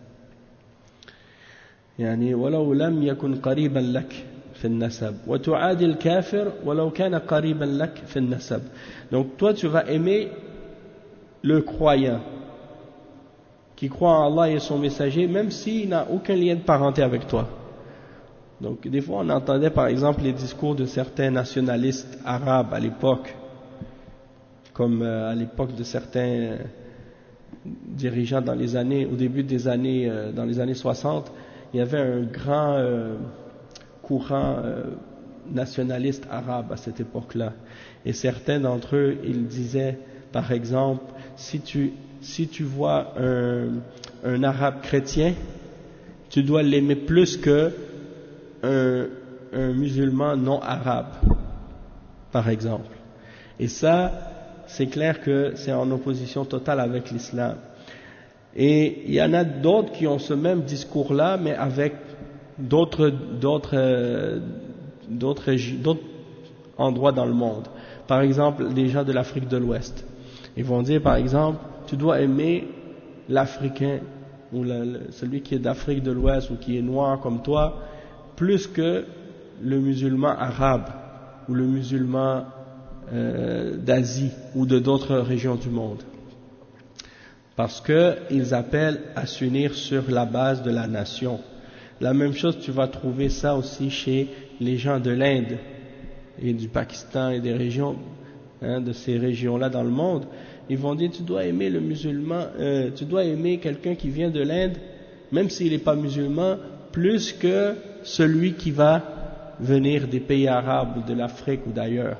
يعني ولو لم يكن قريبا لك في النسب وتعادي الكافر ولو كان قريبا لك في النسب. Donc toi tu vas aimer le croyant qui croit en Allah et son messager même s'il n'a aucun lien de parenté avec toi. Donc des fois on entendait par exemple les discours de certains nationalistes arabes à l'époque, comme euh, à l'époque de certains euh, dirigeants dans les années, au début des années, euh, dans les années soixante, il y avait un grand euh, courant euh, nationaliste arabe à cette époque-là. Et certains d'entre eux, ils disaient, par exemple, si tu, si tu vois un, un arabe chrétien, tu dois l'aimer plus que un, un musulman non arabe, par exemple. Et ça, c'est clair que c'est en opposition totale avec l'islam. Et il y en a d'autres qui ont ce même discours-là, mais avec d'autres, d'autres, euh, d'autres, d'autres endroits dans le monde. Par exemple, les gens de l'Afrique de l'Ouest. Ils vont dire, par exemple, tu dois aimer l'Africain, ou le, le, celui qui est d'Afrique de l'Ouest, ou qui est noir comme toi, plus que le musulman arabe, ou le musulman euh, d'Asie, ou de d'autres régions du monde. Parce qu'ils appellent à s'unir sur la base de la nation. La même chose, tu vas trouver ça aussi chez les gens de l'Inde et du Pakistan et des régions, hein, de ces régions-là dans le monde. Ils vont dire, tu dois aimer le musulman, euh, tu dois aimer quelqu'un qui vient de l'Inde, même s'il n'est pas musulman, plus que celui qui va venir des pays arabes ou de l'Afrique ou d'ailleurs.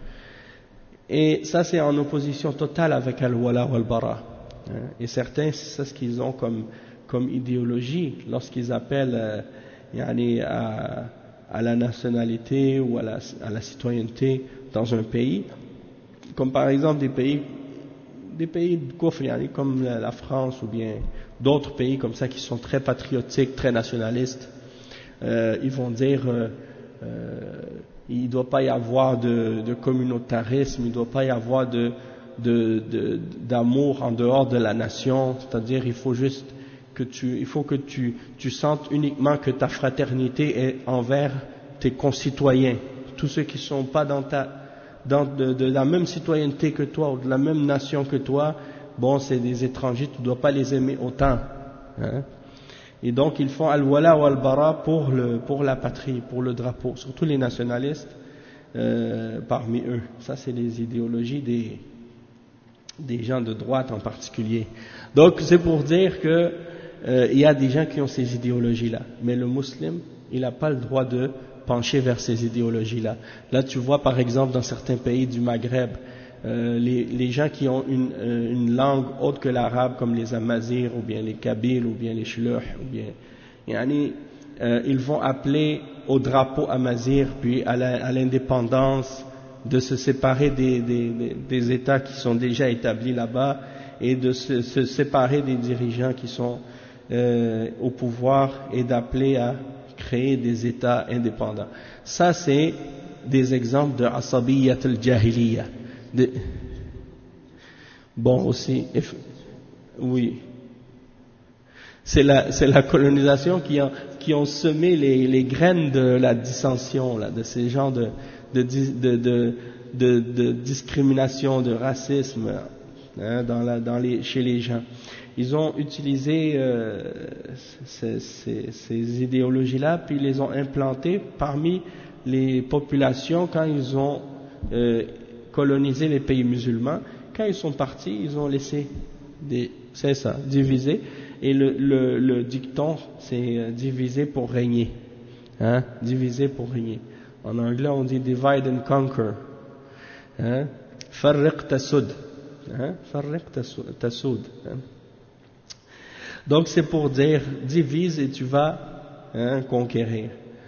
Et ça, c'est en opposition totale avec Al-Wala ou Al-Bara. Et certains, c'est ce qu'ils ont comme, comme idéologie lorsqu'ils appellent euh, yani à, à la nationalité ou à la, à la citoyenneté dans un pays, comme par exemple des pays, des pays de kufr, yani comme la, la France ou bien d'autres pays comme ça qui sont très patriotiques, très nationalistes. Euh, ils vont dire euh, euh, il ne doit pas y avoir de, de communautarisme, il ne doit pas y avoir de De, de, d'amour en dehors de la nation, c'est-à-dire il faut juste que tu, il faut que tu, tu sentes uniquement que ta fraternité est envers tes concitoyens, tous ceux qui ne sont pas dans ta, dans de, de la même citoyenneté que toi ou de la même nation que toi, bon c'est des étrangers, tu ne dois pas les aimer autant, hein. Et donc ils font al-wala ou al-bara pour le, pour la patrie, pour le drapeau, surtout les nationalistes euh, parmi eux. Ça c'est les idéologies des des gens de droite en particulier. Donc c'est pour dire que euh, il y a des gens qui ont ces idéologies-là, mais le musulman, il n'a pas le droit de pencher vers ces idéologies-là. Là, tu vois par exemple dans certains pays du Maghreb, euh, les, les gens qui ont une, euh, une langue autre que l'arabe, comme les Amazirs, ou bien les Kabyles, ou bien les Shluh, ou bien Yani, euh, ils vont appeler au drapeau amazigh, puis à, la, à l'indépendance, de se séparer des, des, des, des États qui sont déjà établis là-bas et de se, se séparer des dirigeants qui sont euh, au pouvoir et d'appeler à créer des États indépendants. Ça, c'est des exemples de asabiyyat al-jahiliya. De... Bon, aussi, oui. C'est la, c'est la colonisation qui a, qui ont semé les, les graines de la dissension, là, de ces genres de, de, de, de, de, de discrimination, de racisme, hein, dans la, dans les, chez les gens. Ils ont utilisé euh, ces, ces, ces idéologies-là, puis ils les ont implantées parmi les populations quand ils ont euh, colonisé les pays musulmans. Quand ils sont partis, ils ont laissé des, c'est ça, diviser. Et le, le, le dicton, c'est diviser pour régner. Hein, diviser pour régner. En anglais, on dit divide and conquer. Hein, farriq tasud. Hein, farriq tasud. Hein. Donc c'est pour dire divise et tu vas hein, conquérir.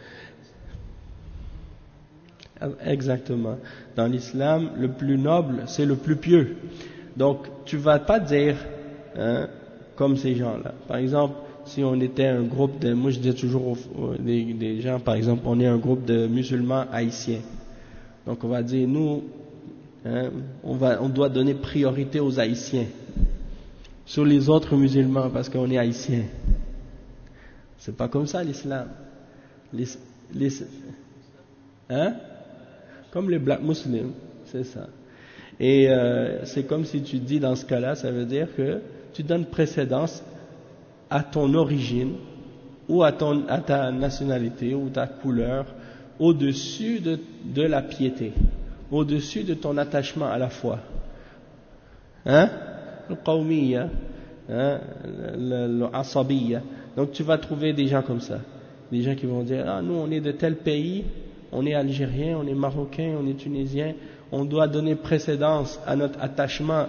Exactement. Dans l'islam, le plus noble, c'est le plus pieux. Donc tu vas pas dire hein, comme ces gens-là. Par exemple, si on était un groupe de, moi je dis toujours aux, des, des gens, par exemple, on est un groupe de musulmans haïtiens. Donc on va dire, nous, hein, on va, on doit donner priorité aux haïtiens sur les autres musulmans parce qu'on est haïtiens. C'est pas comme ça l'islam. Les, les, hein? Comme les black muslims, c'est ça. Et euh, c'est comme si tu dis dans ce cas-là, ça veut dire que tu donnes précédence à ton origine ou à, ton, à ta nationalité ou ta couleur au-dessus de, de la piété, au-dessus de ton attachement à la foi. Hein? Le qawmiya, hein? Le, le asabiyya. Donc tu vas trouver des gens comme ça, des gens qui vont dire ah nous on est de tel pays, on est algérien, on est marocain, on est tunisien, on doit donner précédence à notre attachement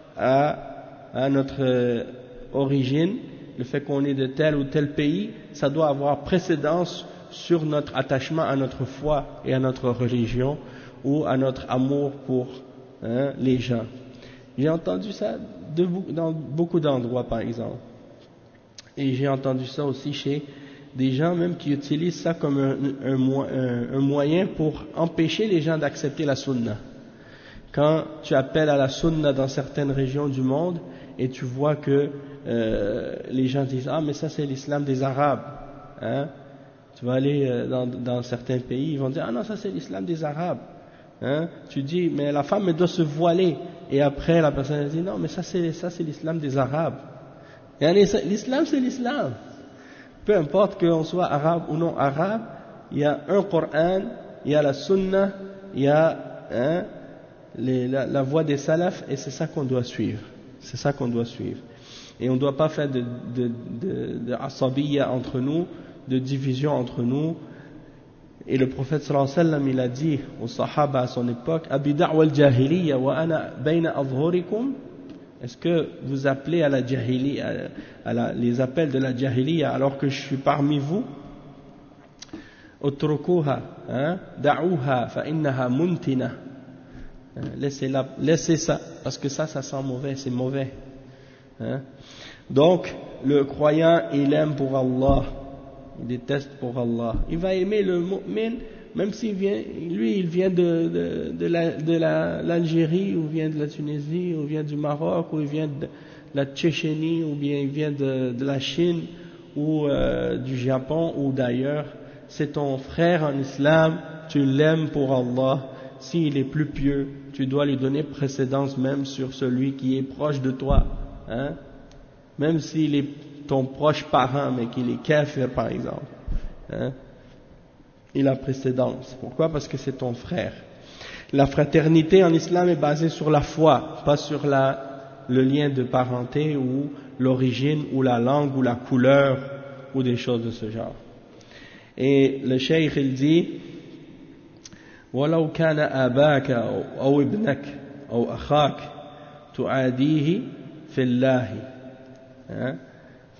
à, à notre euh, origine, le fait qu'on est de tel ou tel pays, ça doit avoir précédence sur notre attachement à notre foi et à notre religion ou à notre amour pour hein, les gens. J'ai entendu ça de, dans beaucoup d'endroits par exemple. Et j'ai entendu ça aussi chez des gens même qui utilisent ça comme un, un, un, un moyen pour empêcher les gens d'accepter la sunna. Quand tu appelles à la sunna dans certaines régions du monde et tu vois que euh, les gens disent ah mais ça c'est l'islam des Arabes, hein? Tu vas aller euh, dans, dans certains pays, ils vont dire ah non ça c'est l'islam des Arabes, hein? Tu dis mais la femme elle doit se voiler et après la personne dit non mais ça c'est ça c'est l'islam des Arabes. Et l'islam c'est l'islam. Peu importe qu'on soit arabe ou non arabe, il y a un Coran, il y a la sunna, il y a hein, les, la, la voie des salafs et c'est ça qu'on doit suivre. C'est ça qu'on doit suivre. Et on ne doit pas faire de, de, de, de asabiyya entre nous, de division entre nous. Et le prophète sallallahu alayhi wa sallam, il a dit aux sahaba à son époque, Abi da'wa al-jahiliya wa ana bayna adhhurikum. Est-ce que vous appelez à la jahiliya, à, à la, les appels de la jahiliya alors que je suis parmi vous? Utrukuha, hein, da'uha fa innaha muntina. Laissez, la, laissez ça, parce que ça, ça sent mauvais, c'est mauvais. Hein? Donc, le croyant, il aime pour Allah, il déteste pour Allah. Il va aimer le mu'min, même s'il vient, lui, il vient de, de, de, la, de la, l'Algérie, ou vient de la Tunisie, ou vient du Maroc, ou il vient de la Tchétchénie, ou bien il vient de, de la Chine, ou euh, du Japon, ou d'ailleurs. C'est ton frère en islam, tu l'aimes pour Allah. S'il est plus pieux, tu dois lui donner précédence même sur celui qui est proche de toi. Hein? Même s'il est ton proche parent, mais qu'il est kafir par exemple. Hein? Il a précédence. Pourquoi? Parce que c'est ton frère. La fraternité en islam est basée sur la foi, pas sur la, le lien de parenté ou l'origine ou la langue ou la couleur ou des choses de ce genre. Et le cheikh il dit ولو كان آباك أو ابنك أو أخاك تعاديه في الله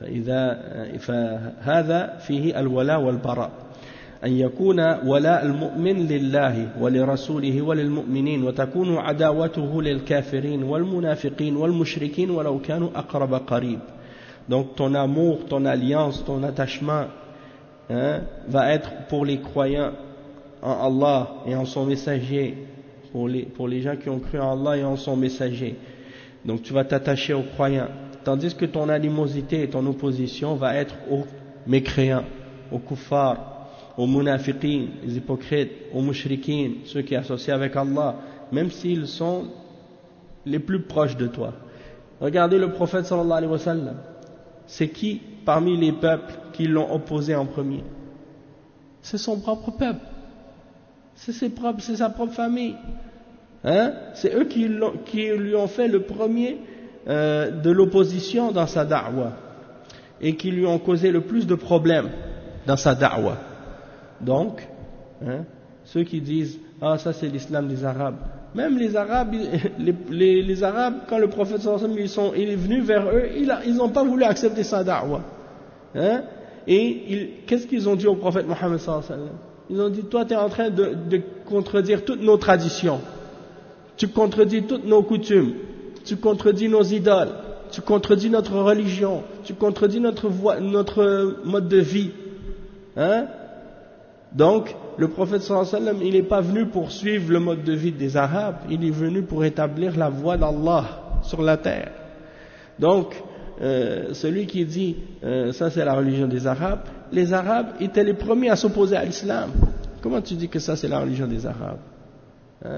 فإذا فهذا فيه الولاء والبراء أن يكون ولاء المؤمن لله ولرسوله وللمؤمنين وتكون عداوته للكافرين والمنافقين والمشركين ولو كانوا أقرب قريب. Donc ton amour, ton alliance, ton attachement hein, va être pour les croyants en Allah et en son messager, pour les, pour les gens qui ont cru en Allah et en son messager. Donc tu vas t'attacher aux croyants, tandis que ton animosité et ton opposition va être aux mécréants, aux kuffars, aux munafiqin, les hypocrites, aux mushrikin, ceux qui associent avec Allah, même s'ils sont les plus proches de toi. Regardez le prophète sallallahu alayhi wa sallam. C'est qui parmi les peuples qui l'ont opposé en premier? C'est son propre peuple. C'est, ses propres, c'est sa propre famille. Hein? C'est eux qui, qui lui ont fait le premier euh, de l'opposition dans sa da'wa et qui lui ont causé le plus de problèmes dans sa da'wa. Donc, hein, ceux qui disent « Ah, ça c'est l'islam des Arabes ». Même les Arabes, les, les, les Arabes, quand le prophète sallallahu alayhi wa sallam, ils sont, il est venu vers eux, ils n'ont pas voulu accepter sa da'wa. Hein? Et ils, qu'est-ce qu'ils ont dit au prophète Mohammed sallallahu alayhi wa sallam? Ils ont dit, toi tu es en train de, de contredire toutes nos traditions, tu contredis toutes nos coutumes, tu contredis nos idoles, tu contredis notre religion, tu contredis notre, voie, notre mode de vie. Hein? Donc, le prophète sallallahu alayhi wa sallam, il n'est pas venu pour suivre le mode de vie des Arabes, il est venu pour établir la voie d'Allah sur la terre. Donc, euh, celui qui dit, euh, ça c'est la religion des Arabes, les Arabes étaient les premiers à s'opposer à l'islam. Comment tu dis que ça c'est la religion des Arabes? Hein?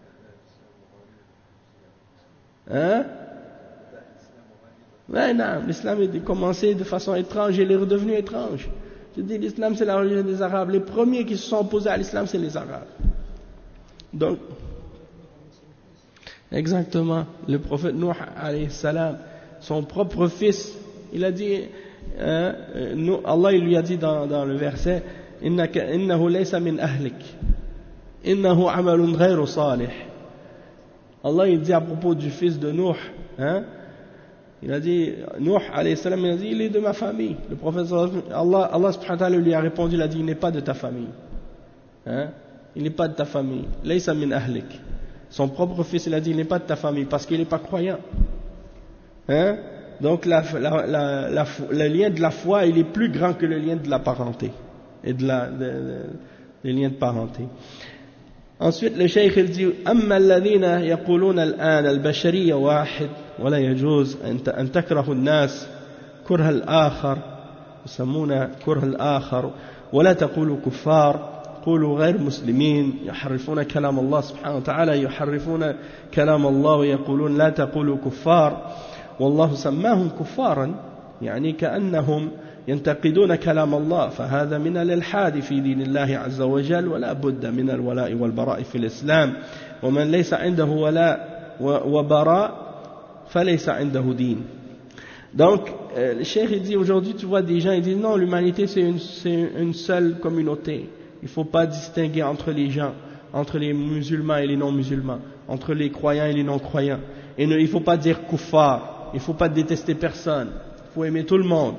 Hein? Ouais, non, l'islam a commencé de façon étrange et il est redevenu étrange. Je dis l'islam c'est la religion des Arabes. Les premiers qui se sont opposés à l'islam c'est les Arabes. Donc, exactement, le prophète Nuh alayhi salam, son propre fils, il a dit, euh, Allah il lui a dit dans, dans le verset, innahu laysa min ahlik, innahu amalun ghayru salih. Allah il dit à propos du fils de Nuh, hein, il a dit, Nuh alayhi salam, il a dit, il est de ma famille. Le prophète Allah, Allah subhanahu wa ta'ala lui a répondu, il a dit, il n'est pas de ta famille. Hein? Il n'est pas de ta famille. Laysa min ahlik. Son propre fils, il a dit, il n'est pas de ta famille parce qu'il n'est pas croyant. Hein? Donc la, la, la, la, le lien de la foi, il est plus grand que le lien de la parenté et de la, de, de, les liens de parenté. Ensuite, le cheikh il dit, أما الذين يقولون الآن البشرية واحد ولا يجوز أن تكره الناس كره الآخر يسمون كره الآخر ولا تقولوا كفار قولوا غير مسلمين يحرفون كلام الله سبحانه وتعالى يحرفون كلام الله ويقولون لا تقولوا كفار والله سماهم كفارا يعني كأنهم ينتقدون كلام الله فهذا من الإلحاد في دين الله عز وجل ولا بد من الولاء والبراء في الإسلام ومن ليس عنده ولاء وبراء فليس عنده دين. Donc euh, le cheikh il dit aujourd'hui tu vois des gens ils disent non l'humanité c'est une, c'est une seule communauté, il ne faut pas distinguer entre les gens, entre les musulmans et les non musulmans, entre les croyants et les non croyants, et ne, il ne faut pas dire kuffar, il ne faut pas détester personne, il faut aimer tout le monde.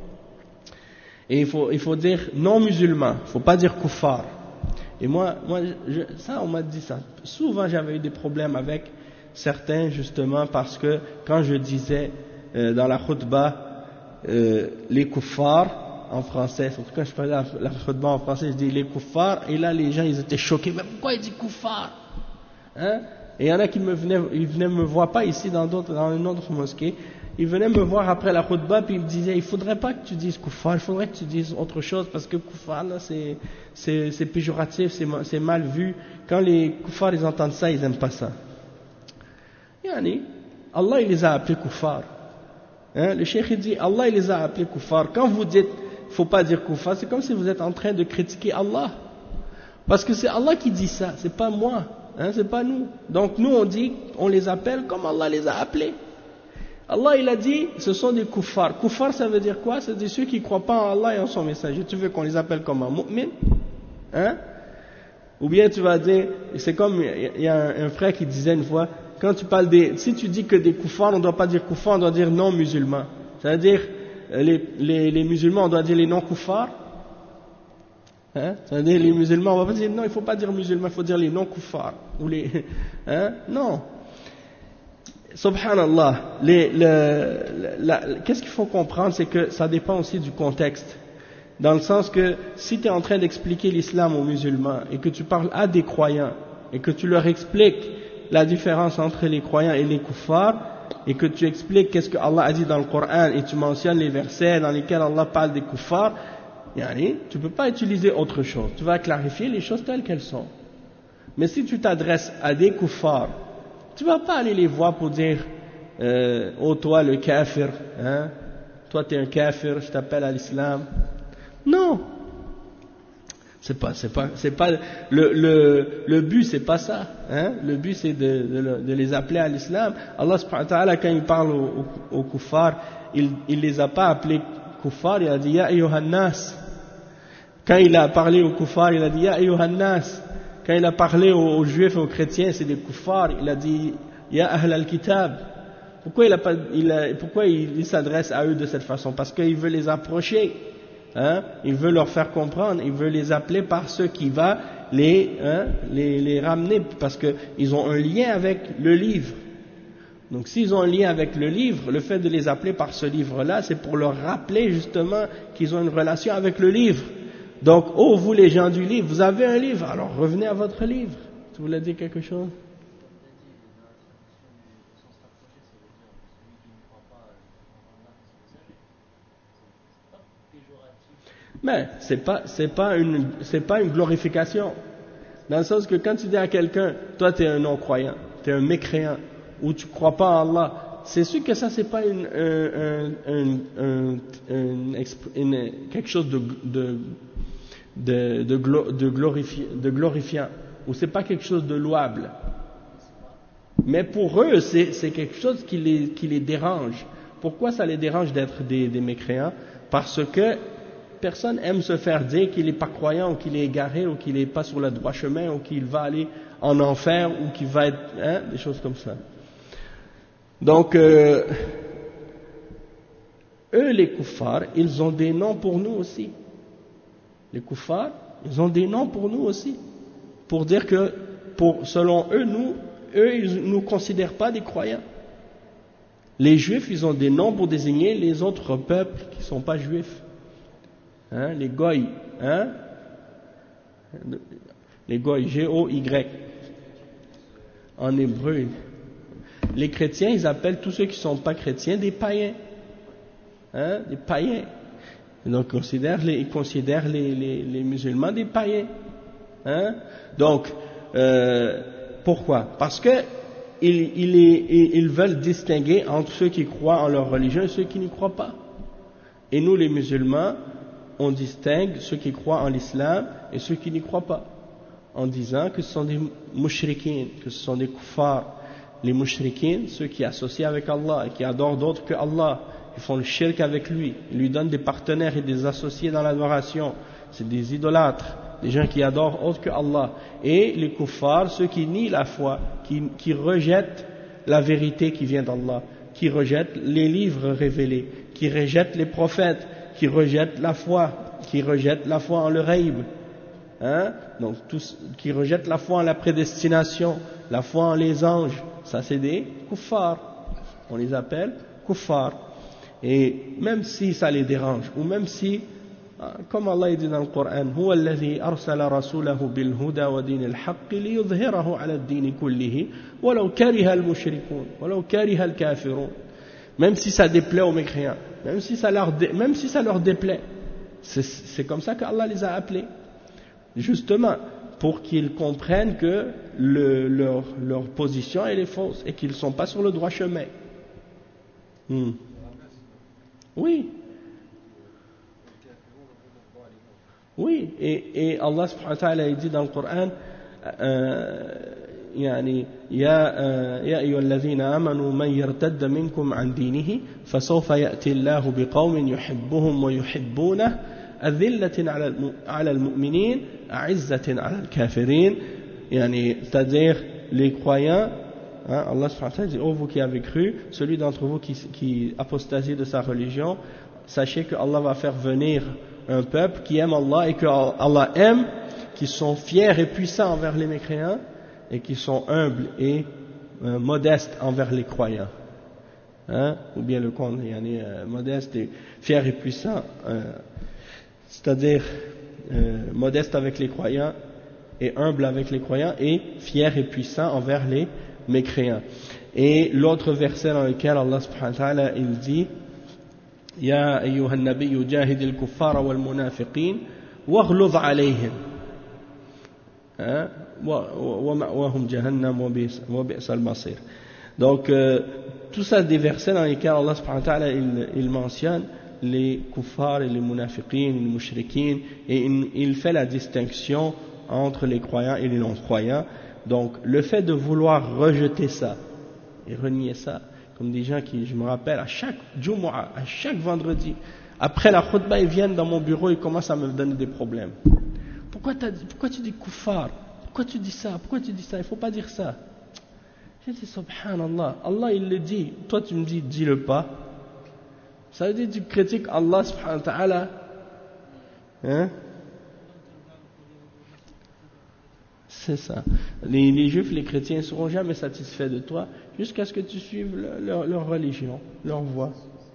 Et il faut, il faut dire non musulman, il ne faut pas dire kuffar. Et moi, moi je, ça on m'a dit ça. Souvent j'avais eu des problèmes avec certains justement parce que quand je disais euh, dans la khutbah euh, les kuffars en français, surtout quand je parlais la, la khutbah en français, je dis les kuffars et là les gens ils étaient choqués, mais pourquoi il dit kuffar hein? Et il y en a qui me venaient, ils venaient me voir pas ici dans, d'autres, dans une autre mosquée. Ils venaient me voir après la khutbah puis ils me disaient il faudrait pas que tu dises kuffar, il faudrait que tu dises autre chose parce que kuffar là c'est, c'est, c'est péjoratif, c'est, c'est mal vu. Quand les kuffars ils entendent ça, ils aiment pas ça. Yani, Allah il les a appelés kuffar. Hein? Le cheikh il dit Allah il les a appelés kuffar. Quand vous dites il faut pas dire kuffar, c'est comme si vous êtes en train de critiquer Allah. Parce que c'est Allah qui dit ça, c'est pas moi, hein, c'est pas nous. Donc nous on dit, on les appelle comme Allah les a appelés. Allah il a dit, ce sont des kuffars. Kuffar ça veut dire quoi? C'est ceux qui ne croient pas en Allah et en son messager. Tu veux qu'on les appelle comme un mu'min? Hein? Ou bien tu vas dire, c'est comme, il y a un, un frère qui disait une fois, quand tu parles des, si tu dis que des kuffars, on ne doit pas dire kuffars, on doit dire non musulmans. C'est-à-dire, les, les, les musulmans, on doit dire les non-koufars. Hein? C'est-à-dire les musulmans, on va pas dire non, il ne faut pas dire musulmans, il faut dire les non-koufars. Ou les, hein? Non. Subhanallah, les, le, la, qu'est-ce qu'il faut comprendre, c'est que ça dépend aussi du contexte. Dans le sens que si tu es en train d'expliquer l'islam aux musulmans et que tu parles à des croyants et que tu leur expliques la différence entre les croyants et les kuffars et que tu expliques qu'est-ce que Allah a dit dans le Coran et tu mentionnes les versets dans lesquels Allah parle des kuffars, yani, tu ne peux pas utiliser autre chose. Tu vas clarifier les choses telles qu'elles sont. Mais si tu t'adresses à des kuffars, tu ne vas pas aller les voir pour dire euh, oh toi le kafir, hein? Toi tu es un kafir, je t'appelle à l'islam. Non, c'est pas, c'est pas, c'est pas le le le but, c'est pas ça. Hein? Le but c'est de, de, de les appeler à l'islam. Allah subhanahu wa ta'ala quand il parle aux, aux, aux kuffars, il il les a pas appelés kuffar, il a dit ya ayyuhan nas. Quand il a parlé aux kuffars, il a dit ya ayyuhan nas. Quand il a parlé aux, aux juifs et aux chrétiens, c'est des kuffars, il a dit ya ahl al-kitab. Pourquoi il a pas, il a, pourquoi il, il s'adresse à eux de cette façon? Parce qu'il veut les approcher. Hein, il veut leur faire comprendre, il veut les appeler par ce qui va les, hein, les, les ramener, parce qu'ils ont un lien avec le livre. Donc s'ils ont un lien avec le livre, le fait de les appeler par ce livre-là, c'est pour leur rappeler justement qu'ils ont une relation avec le livre. Donc, oh vous les gens du livre, vous avez un livre, alors revenez à votre livre. Tu voulais dire quelque chose? Mais c'est pas, c'est pas une, c'est pas une glorification. Dans le sens que quand tu dis à quelqu'un, toi tu es un non-croyant, tu es un mécréant, ou tu crois pas en Allah, c'est sûr que ça c'est pas une, un, un, un, un, une, quelque chose de, de, de, de, glo, de, glorifi, de glorifiant, ou c'est pas quelque chose de louable. Mais pour eux, c'est, c'est quelque chose qui les, qui les dérange. Pourquoi ça les dérange d'être des, des mécréants? Parce que personne aime se faire dire qu'il n'est pas croyant, ou qu'il est égaré, ou qu'il n'est pas sur le droit chemin, ou qu'il va aller en enfer, ou qu'il va être, hein, des choses comme ça. Donc, euh, eux les kuffars, ils ont des noms pour nous aussi. Les kuffars, ils ont des noms pour nous aussi. Pour dire que, pour, selon eux, nous, eux, ils ne nous considèrent pas des croyants. Les juifs, ils ont des noms pour désigner les autres peuples qui ne sont pas juifs. Hein, les goy, hein, les goy, G O Y, en hébreu. Les chrétiens, ils appellent tous ceux qui ne sont pas chrétiens des païens, hein, des païens. Et donc, ils considèrent les, ils considèrent les, les, les musulmans des païens. Hein. Donc, euh, pourquoi? Parce que ils, ils, ils veulent distinguer entre ceux qui croient en leur religion et ceux qui n'y croient pas. Et nous, les musulmans, on distingue ceux qui croient en l'islam et ceux qui n'y croient pas, en disant que ce sont des mushrikins, que ce sont des kuffars. Les mushrikins, ceux qui associent avec Allah et qui adorent d'autres que Allah, ils font le shirk avec lui, ils lui donnent des partenaires et des associés dans l'adoration, c'est des idolâtres, des gens qui adorent autre que Allah. Et les kuffars, ceux qui nient la foi, qui, qui rejettent la vérité qui vient d'Allah, qui rejettent les livres révélés, qui rejettent les prophètes, qui rejettent la foi, qui rejettent la foi en le ghaib, hein? Donc tous, qui rejettent la foi en la prédestination, la foi en les anges, ça c'est des kuffars, on les appelle kuffars. Et même si ça les dérange, ou même si, comme Allah dit dans le Coran, هو الذي أرسل رسوله بالهدى ودين الحق ليظهره على الدين كله ولو كره المشركون ولو كره الكافرون. Même si ça déplaît aux mécréants, même si ça leur, dé, même si ça leur déplaît, c'est, c'est comme ça qu'Allah les a appelés, justement pour qu'ils comprennent que le, leur, leur position elle est fausse et qu'ils ne sont pas sur le droit chemin. Hmm. Oui. Oui, et, et Allah subhanahu wa ta'ala dit dans le Coran, euh, يعني يا يا أيها الذين آمنوا من يرتد منكم عن دينه فسوف يأتي الله بقوم يحبهم ويحبونه أذلة على المؤمنين أعزة على الكافرين. يعني c'est-à-dire les croyants, hein, Allah subhanahu wa ta'ala dit, oh vous qui avez cru, celui d'entre vous qui, qui apostasie de sa religion, sachez que Allah va faire venir un peuple qui aime Allah et que Allah aime, qui sont fiers et puissants envers les mécréants et qui sont humbles et euh, modestes envers les croyants. Hein? Ou bien le compte, il y en a euh, modeste et fier et puissant, euh, c'est-à-dire euh, modeste avec les croyants et humble avec les croyants et fier et puissant envers les mécréants. Et l'autre verset dans lequel Allah subhanahu wa ta'ala il dit Ya ayyuhan nabiyyu jahidil kuffara wal munafiqin waghluz alayhim wa ma'wahum jahannam wa bi'sal masir. Donc euh, tout ça des versets dans lesquels Allah subhanahu wa ta'ala il, il mentionne les kuffars et les munafiqin, les mushrikin, et il, il fait la distinction entre les croyants et les non-croyants. Donc le fait de vouloir rejeter ça et renier ça, comme des gens qui, je me rappelle, à chaque Jumu'ah, à chaque vendredi, après la khutbah, ils viennent dans mon bureau et commencent à me donner des problèmes. Pourquoi, t'as dit, pourquoi tu dis kuffar? Pourquoi tu dis ça? Pourquoi tu dis ça? Il ne faut pas dire ça. J'ai dit subhanallah, Allah il le dit, toi tu me dis dis-le pas. Ça veut dire que tu critiques Allah subhanahu wa ta'ala. Hein? C'est ça. Les, les juifs, les chrétiens ne seront jamais satisfaits de toi jusqu'à ce que tu suives leur, leur, leur religion, leur voie.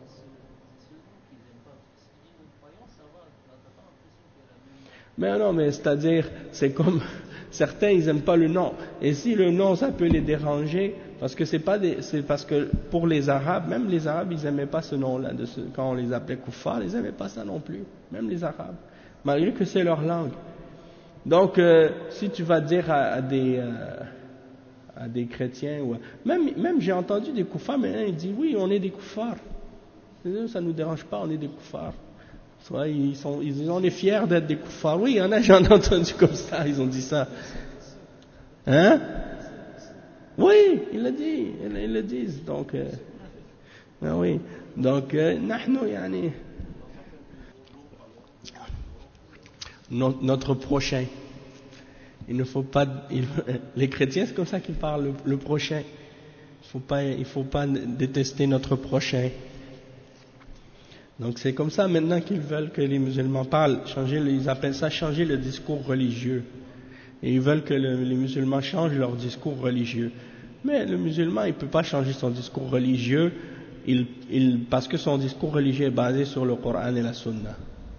Mais non, mais c'est-à-dire, c'est comme certains, ils n'aiment pas le nom. Et si le nom, ça peut les déranger, parce que c'est pas des, c'est parce que pour les Arabes, même les Arabes, ils n'aimaient pas ce nom-là, de ce, quand on les appelait kuffar, ils n'aimaient pas ça non plus, même les Arabes, malgré que c'est leur langue. Donc, euh, si tu vas dire à, à des euh, à des chrétiens, ou même même j'ai entendu des kuffars, mais ils disent oui, on est des kuffars. Ça nous dérange pas, on est des kuffars. Soit ils sont, ils disent, on est fiers d'être des kuffars. Oui, il y en a, j'en ai entendu comme ça, ils ont dit ça. Hein? Oui, ils le disent, ils le disent. Donc, euh, ah oui, donc euh, nahnu yani. Notre prochain. Il ne faut pas, il, les chrétiens c'est comme ça qu'ils parlent, le, le prochain. Il faut pas, il faut pas détester notre prochain. Donc c'est comme ça maintenant qu'ils veulent que les musulmans parlent, changer, ils appellent ça changer le discours religieux. Et ils veulent que le, les musulmans changent leur discours religieux. Mais le musulman, il ne peut pas changer son discours religieux, il, il, parce que son discours religieux est basé sur le Coran et la Sunna.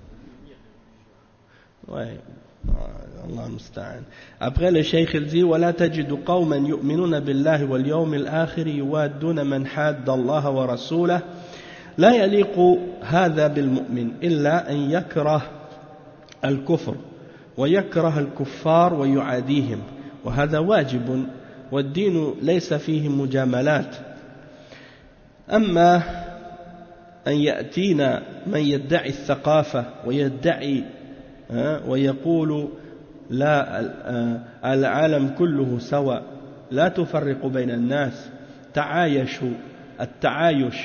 Ouais. Allah musta'an. Après le cheikh il dit ولا تجد قوما يؤمنون بالله واليوم الآخر يوادون من حاد الله ورسوله لا يليق هذا بالمؤمن إلا أن يكره الكفر ويكره الكفار ويعاديهم وهذا واجب والدين ليس فيه مجاملات أما أن يأتينا من يدعي الثقافة ويدعي ويقول لا العالم كله سواء لا تفرق بين الناس تعايشوا التعايش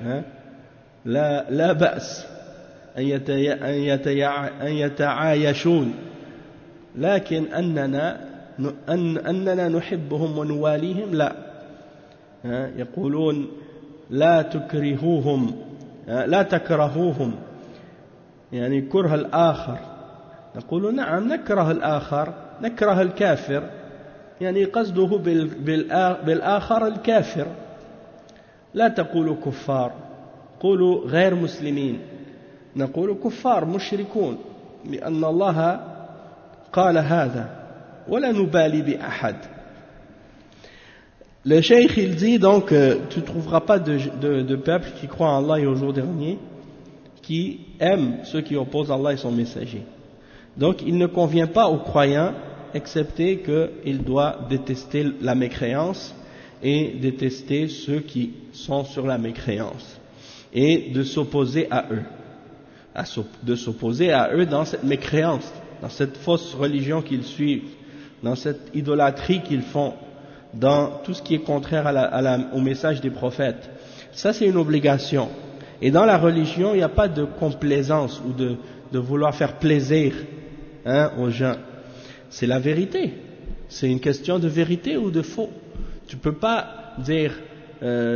لا لا بأس أن يتعايشون لكن أننا أن أننا نحبهم ونواليهم لا يقولون لا تكرهوهم لا تكرهوهم يعني كره الآخر نقول نعم نكره الآخر نكره الكافر يعني قصده بالآخر الكافر لا تقولوا كفار قولوا غير مسلمين نقول كفار مشركون لأن الله قال هذا ولا نبالي بأحد. Le cheikh il dit donc euh, tu ne trouveras pas de, de, de peuple qui croit en Allah et au jour dernier qui aime ceux qui opposent Allah et son messager. Donc il ne convient pas aux croyants excepté qu'il doit détester la mécréance et détester ceux qui sont sur la mécréance et de s'opposer à eux, à, de s'opposer à eux dans cette mécréance, dans cette fausse religion qu'ils suivent, dans cette idolâtrie qu'ils font, dans tout ce qui est contraire à la, à la, au message des prophètes. Ça c'est une obligation. Et dans la religion, il n'y a pas de complaisance ou de, de vouloir faire plaisir hein, aux gens. C'est la vérité. C'est une question de vérité ou de faux. Tu ne peux pas dire euh,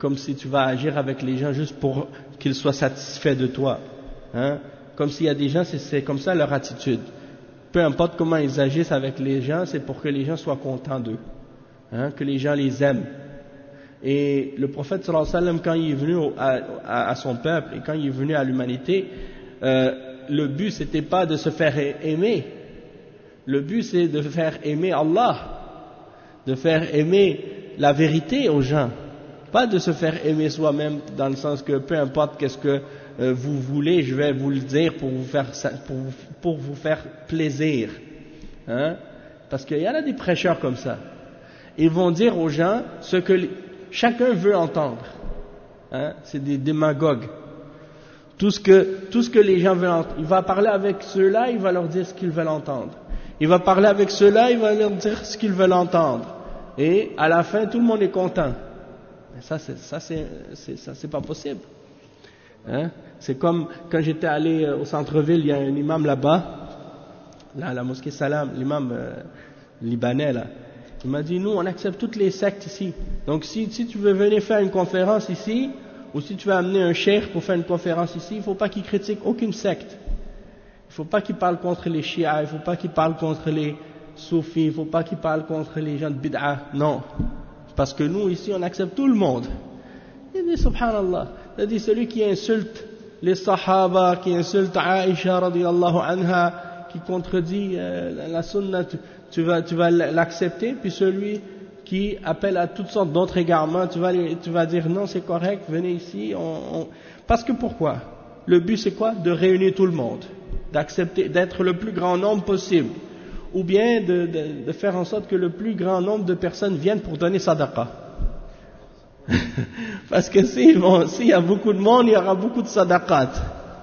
comme si tu vas agir avec les gens juste pour qu'ils soient satisfaits de toi. Hein? Comme s'il y a des gens, c'est, c'est comme ça leur attitude. Peu importe comment ils agissent avec les gens, c'est pour que les gens soient contents d'eux, hein? Que les gens les aiment. Et le prophète sallallahu alayhi wa sallam, quand il est venu à, à, à son peuple et quand il est venu à l'humanité, euh, le but c'était pas de se faire aimer. Le but c'est de faire aimer Allah, de faire aimer la vérité aux gens, pas de se faire aimer soi-même dans le sens que peu importe qu'est-ce que euh, vous voulez, je vais vous le dire pour vous faire pour, pour vous faire plaisir, hein? Parce qu'il y en a des prêcheurs comme ça. Ils vont dire aux gens ce que chacun veut entendre, hein? C'est des démagogues. Tout ce que tout ce que les gens veulent entendre, il va parler avec ceux-là, il va leur dire ce qu'ils veulent entendre. Il va parler avec ceux-là, il va leur dire ce qu'ils veulent entendre. Et à la fin, tout le monde est content. Mais ça, c'est, ça, c'est, c'est, ça, c'est pas possible. Hein? C'est comme quand j'étais allé au centre-ville, il y a un imam là-bas, là, à la mosquée Salam, l'imam euh, libanais là. Il m'a dit, nous, on accepte toutes les sectes ici. Donc, si, si tu veux venir faire une conférence ici, ou si tu veux amener un cheikh pour faire une conférence ici, il ne faut pas qu'il critique aucune secte. Il ne faut pas qu'il parle contre les chiites, il ne faut pas qu'il parle contre les soufis, il ne faut pas qu'il parle contre les gens de bid'a. Non. Parce que nous, ici, on accepte tout le monde. Il dit, subhanallah, il dit, celui qui insulte les sahaba, qui insulte Aïcha, radiyallahu anha, qui contredit euh, la sunna, tu, tu, vas, tu vas l'accepter, puis celui qui appelle à toutes sortes d'autres égarements, tu vas, tu vas dire, non, c'est correct, venez ici. On, on... Parce que pourquoi? Le but, c'est quoi? De réunir tout le monde. D'accepter, d'être le plus grand nombre possible, ou bien de, de, de faire en sorte que le plus grand nombre de personnes viennent pour donner sadaqa. Parce que s'il bon, si y a beaucoup de monde, il y aura beaucoup de sadaqat.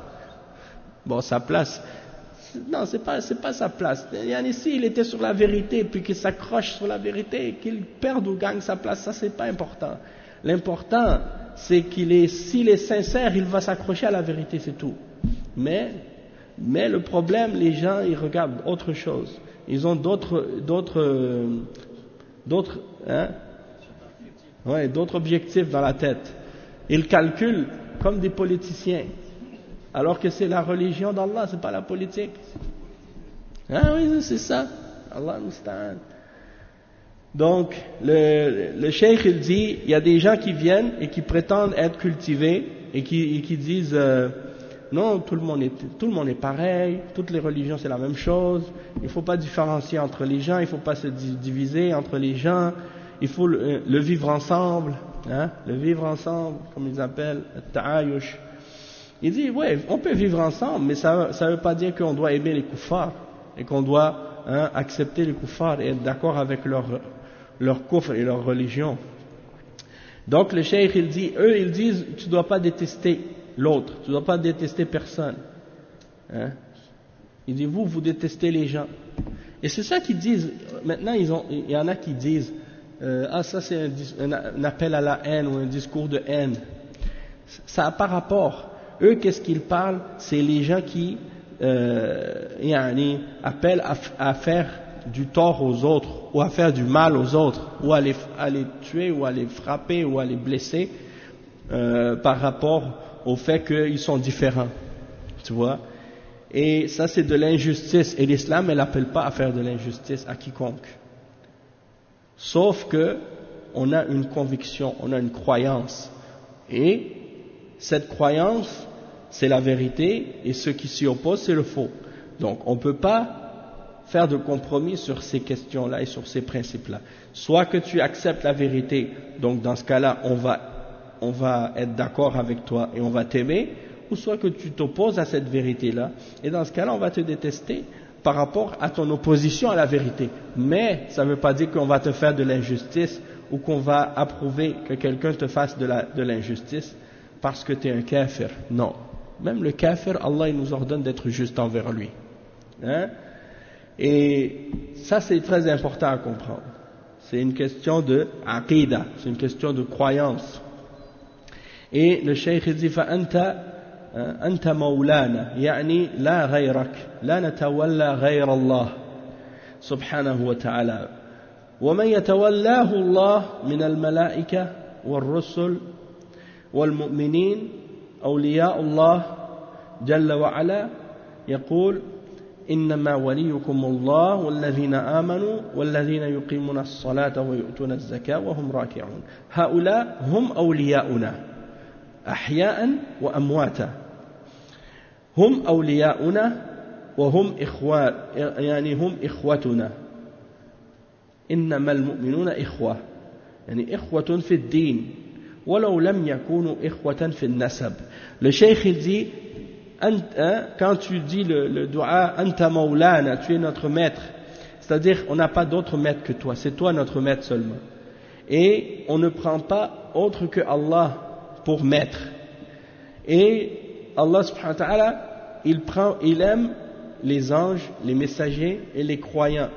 Bon, sa place, non, c'est pas, c'est pas sa place. Ici, il était sur la vérité, puis qu'il s'accroche sur la vérité, qu'il perde ou gagne sa place, ça c'est pas important. L'important, c'est qu'il est, s'il est sincère, il va s'accrocher à la vérité, c'est tout. Mais Mais le problème, les gens, ils regardent autre chose. Ils ont d'autres, d'autres, d'autres, hein, ouais, d'autres objectifs dans la tête. Ils calculent comme des politiciens, alors que c'est la religion d'Allah, c'est pas la politique. Ah oui, c'est ça. Allah musta'an. Donc, le, le cheikh, il dit, il y a des gens qui viennent et qui prétendent être cultivés et qui, et qui disent, euh, non, tout le monde est, tout le monde est pareil, toutes les religions c'est la même chose, il ne faut pas différencier entre les gens, il ne faut pas se diviser entre les gens, il faut le, le vivre ensemble, hein, le vivre ensemble, comme ils appellent, le ta'ayush. Il dit, ouais, on peut vivre ensemble, mais ça ne veut pas dire qu'on doit aimer les kuffars, et qu'on doit hein, accepter les kuffars et être d'accord avec leur, leur kufr et leur religion. Donc le cheikh, il dit, eux, ils disent, tu ne dois pas détester l'autre, tu ne dois pas détester personne. Hein? Il dit, vous, vous détestez les gens. Et c'est ça qu'ils disent. Maintenant, ils ont, il y en a qui disent, euh, ah, ça c'est un, un appel à la haine ou un discours de haine. Ça n'a pas rapport. Eux, qu'est-ce qu'ils parlent? C'est les gens qui euh, yani, appellent à, à faire du tort aux autres, ou à faire du mal aux autres, ou à les, à les tuer, ou à les frapper, ou à les blesser, euh, par rapport au fait qu'ils sont différents, tu vois. Et ça c'est de l'injustice, et l'islam elle n'appelle pas à faire de l'injustice à quiconque, sauf que on a une conviction, on a une croyance, et cette croyance c'est la vérité, et ce qui s'y oppose c'est le faux. Donc on ne peut pas faire de compromis sur ces questions-là et sur ces principes-là. Soit que tu acceptes la vérité, donc dans ce cas-là on va on va être d'accord avec toi et on va t'aimer, ou soit que tu t'opposes à cette vérité-là, et dans ce cas-là, on va te détester par rapport à ton opposition à la vérité. Mais ça ne veut pas dire qu'on va te faire de l'injustice, ou qu'on va approuver que quelqu'un te fasse de, la, de l'injustice parce que tu es un kafir. Non. Même le kafir, Allah il nous ordonne d'être juste envers lui. Hein? Et ça, c'est très important à comprendre. C'est une question de aqida, c'est une question de croyance. Et le cheikh dit فأنت أنت مولانا يعني لا غيرك لا نتولى غير الله سبحانه وتعالى ومن يتولاه الله من الملائكة والرسل والمؤمنين أولياء الله جل وعلا يقول إنما وليكم الله والذين آمنوا والذين يقيمون الصلاة ويؤتون الزكاة وهم راكعون هؤلاء هم أولياؤنا أحياء وأمواتا هم أولياؤنا وهم إخوة يعني هم إخوتنا إنما المؤمنون إخوة يعني إخوة في الدين ولو لم يكونوا إخوة في النسب. Le cheikh il dit quand tu dis le, le dua Anta Maulana, tu es notre maître, c'est-à-dire on n'a pas d'autre maître que toi, c'est toi notre maître seulement, et on ne prend pas autre que Allah pour maître, et Allah subhanahu wa ta'ala il prend, il aime les anges, les messagers et les croyants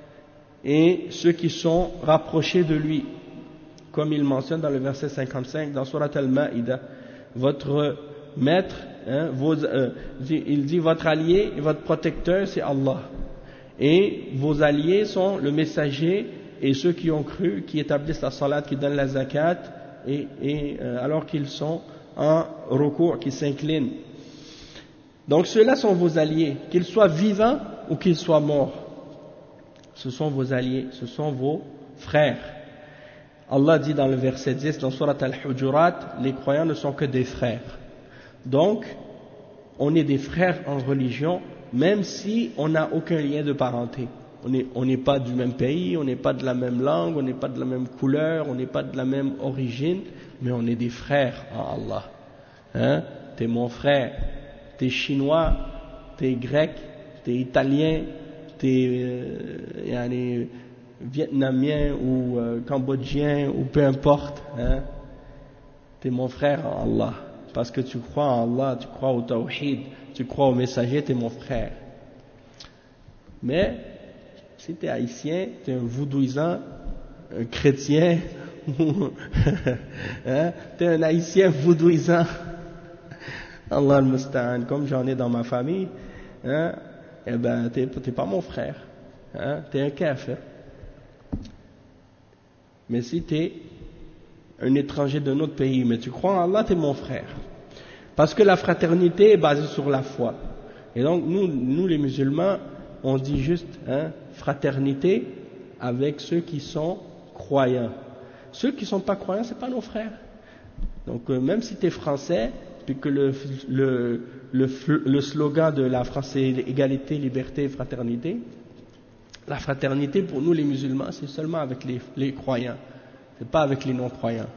et ceux qui sont rapprochés de lui, comme il mentionne dans le verset cinquante-cinq dans Surat Al-Ma'ida. Votre maître, hein, vos, euh, il dit votre allié et votre protecteur c'est Allah, et vos alliés sont le messager et ceux qui ont cru, qui établissent la salat, qui donnent la zakat, et, et euh, alors qu'ils sont en recours, qui s'inclinent. Donc ceux-là sont vos alliés, qu'ils soient vivants ou qu'ils soient morts. Ce sont vos alliés, ce sont vos frères. Allah dit dans le verset dix, dans Surat Al-Hujurat, les croyants ne sont que des frères. Donc, on est des frères en religion, même si on n'a aucun lien de parenté. On n'est on n'est pas du même pays, on n'est pas de la même langue, on n'est pas de la même couleur, on n'est pas de la même origine, mais on est des frères en Allah. Hein? T'es mon frère. T'es chinois, t'es grec, t'es italien, t'es euh, yani, vietnamien ou euh, cambodgien ou peu importe, hein, t'es mon frère en Allah, parce que tu crois en Allah, tu crois au tawhid, tu crois au messager, t'es mon frère. Mais si t'es haïtien, t'es un voudouisant, un chrétien, hein, t'es un haïtien voudouisant, Allah al-Musta'an, comme j'en ai dans ma famille, hein, eh ben, t'es, t'es pas mon frère, hein, t'es un kafir. Mais si t'es un étranger d'un autre pays, mais tu crois en Allah, t'es mon frère. Parce que la fraternité est basée sur la foi. Et donc, nous, nous les musulmans, on dit juste, hein, fraternité avec ceux qui sont croyants. Ceux qui ne sont pas croyants, c'est pas nos frères. Donc, euh, même si t'es français, puis que le, le, le, le slogan de la France c'est égalité, liberté, fraternité, la fraternité pour nous les musulmans c'est seulement avec les, les croyants, c'est pas avec les non-croyants.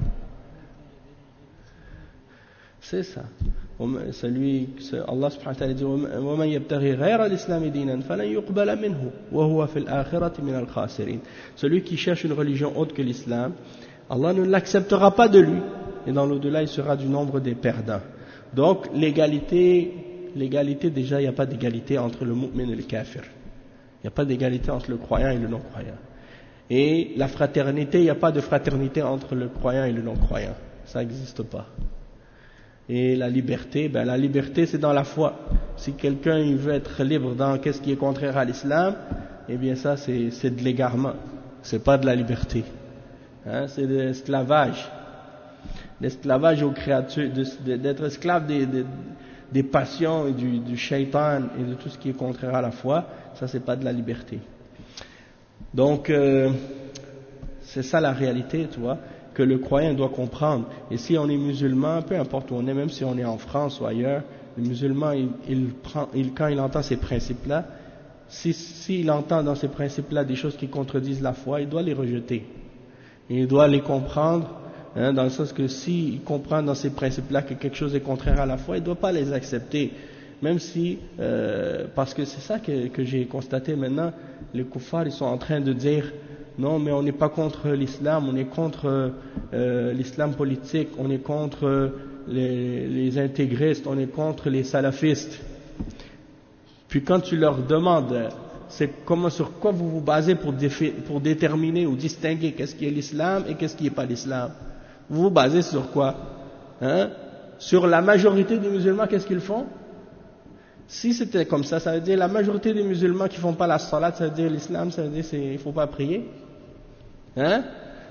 C'est ça. Celui, Allah subhanahu wa ta'ala dit وَمَنْ يَبْتَغِي غَيْرَ الْإِسْلَامِ دِينًا فَلَنْ يُقْبَلَ مِنْهُ وَهُوَ فِي الْآخِرَةِ مِنَ الْخَاسِرِينَ. Celui qui cherche une religion autre que l'islam, Allah ne l'acceptera pas de lui, et dans l'au-delà il sera du nombre des perdants. Donc l'égalité, l'égalité déjà il n'y a pas d'égalité entre le mu'min et le kafir. Il n'y a pas d'égalité entre le croyant et le non-croyant. Et la fraternité, il n'y a pas de fraternité entre le croyant et le non-croyant. Ça n'existe pas. Et la liberté, ben la liberté c'est dans la foi. Si quelqu'un il veut être libre dans qu'est-ce qui est contraire à l'islam, eh bien ça c'est, c'est de l'égarement. C'est pas de la liberté. Hein, c'est de l'esclavage. L'esclavage aux créatures, d'être esclave des, des, des passions et du, du shaitan et de tout ce qui est contraire à la foi, ça c'est pas de la liberté. Donc euh, c'est ça la réalité, tu vois, que le croyant doit comprendre. Et si on est musulman, peu importe où on est, même si on est en France ou ailleurs, le musulman, il, il prend, il, quand il entend ces principes-là, si, s'il entend dans ces principes-là des choses qui contredisent la foi, il doit les rejeter. Et il doit les comprendre. Hein, dans le sens que s'il comprend dans ces principes-là que quelque chose est contraire à la foi, il ne doit pas les accepter. Même si, euh, parce que c'est ça que, que j'ai constaté maintenant, les kuffars ils sont en train de dire non mais on n'est pas contre l'islam, on est contre euh, l'islam politique, on est contre les, les intégristes, on est contre les salafistes. Puis quand tu leur demandes c'est comment, sur quoi vous vous basez pour, défi, pour déterminer ou distinguer qu'est-ce qui est l'islam et qu'est-ce qui n'est pas l'islam, vous vous basez sur quoi, hein? Sur la majorité des musulmans, qu'est-ce qu'ils font? Si c'était comme ça, ça veut dire la majorité des musulmans qui font pas la salat, ça veut dire l'islam, ça veut dire qu'il ne faut pas prier, hein?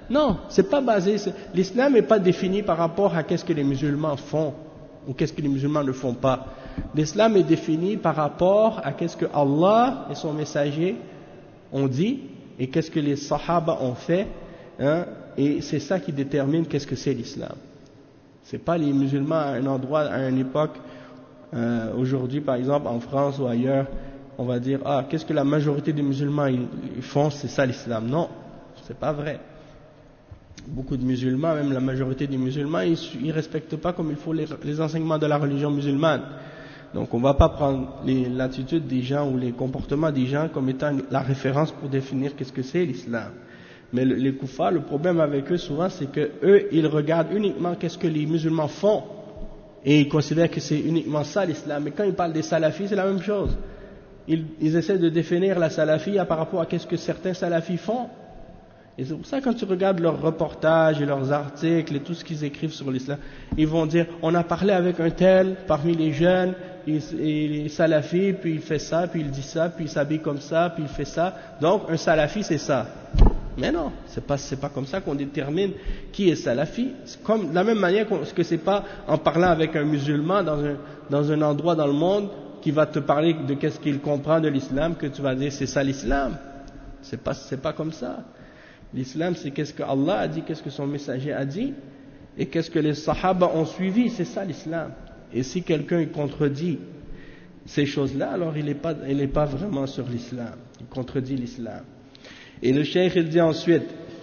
Non, c'est pas basé. C'est, l'islam n'est pas défini par rapport à qu'est-ce que les musulmans font ou qu'est-ce que les musulmans ne font pas. L'islam est défini par rapport à qu'est-ce que Allah et son messager ont dit et qu'est-ce que les sahaba ont fait, hein, et c'est ça qui détermine qu'est-ce que c'est l'islam. C'est pas les musulmans à un endroit, à une époque, euh, aujourd'hui par exemple en France ou ailleurs, on va dire ah qu'est-ce que la majorité des musulmans ils, ils font, c'est ça l'islam. Non, c'est pas vrai. Beaucoup de musulmans, même la majorité des musulmans, ils ne respectent pas comme il faut les, les enseignements de la religion musulmane. Donc on ne va pas prendre les, l'attitude des gens ou les comportements des gens comme étant la référence pour définir qu'est-ce que c'est l'islam. Mais le, les koufars, le problème avec eux souvent, c'est que eux, ils regardent uniquement qu'est-ce que les musulmans font et ils considèrent que c'est uniquement ça l'islam. Mais quand ils parlent des salafis, c'est la même chose. Ils, ils essaient de définir la salafia par rapport à qu'est-ce que certains salafis font. Et c'est pour ça que quand tu regardes leurs reportages et leurs articles et tout ce qu'ils écrivent sur l'islam, ils vont dire on a parlé avec un tel parmi les jeunes et, et les salafis, puis il fait ça, puis il dit ça, puis il s'habille comme ça, puis il fait ça. Donc un salafi c'est ça. Mais non, c'est pas c'est pas comme ça qu'on détermine qui est salafi. C'est comme de la même manière que c'est pas en parlant avec un musulman dans un dans un endroit dans le monde qui va te parler de qu'est-ce qu'il comprend de l'islam que tu vas dire c'est ça l'islam. C'est pas c'est pas comme ça. L'islam, c'est qu'est-ce que Allah a dit, qu'est-ce que son messager a dit, et qu'est-ce que les sahaba ont suivi, c'est ça l'islam. Et si quelqu'un contredit ces choses-là, alors il n'est pas, il n'est pas vraiment sur l'islam, il contredit l'islam. Et le cheikh il dit ensuite,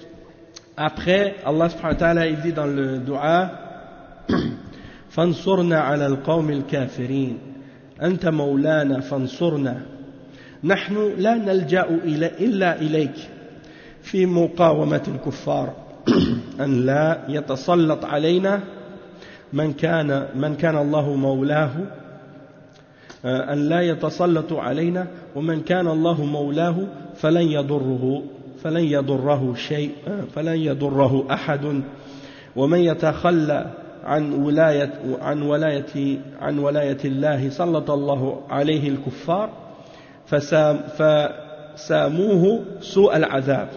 après, Allah subhanahu wa ta'ala il dit dans le dua, فانصرنا على القوم الكافرين أنت مولانا فانصرنا نحن لا نلجأ إلا إليك في مقاومة الكفار أن لا يتسلط علينا من كان من كان الله مولاه أن لا يتسلط علينا ومن كان الله مولاه فلن يضره فلن يضره شيء فلن يضره أحد ومن يتخلى عن ولاية عن ولاية عن ولاية الله سلط الله عليه الكفار فساموه سوء العذاب.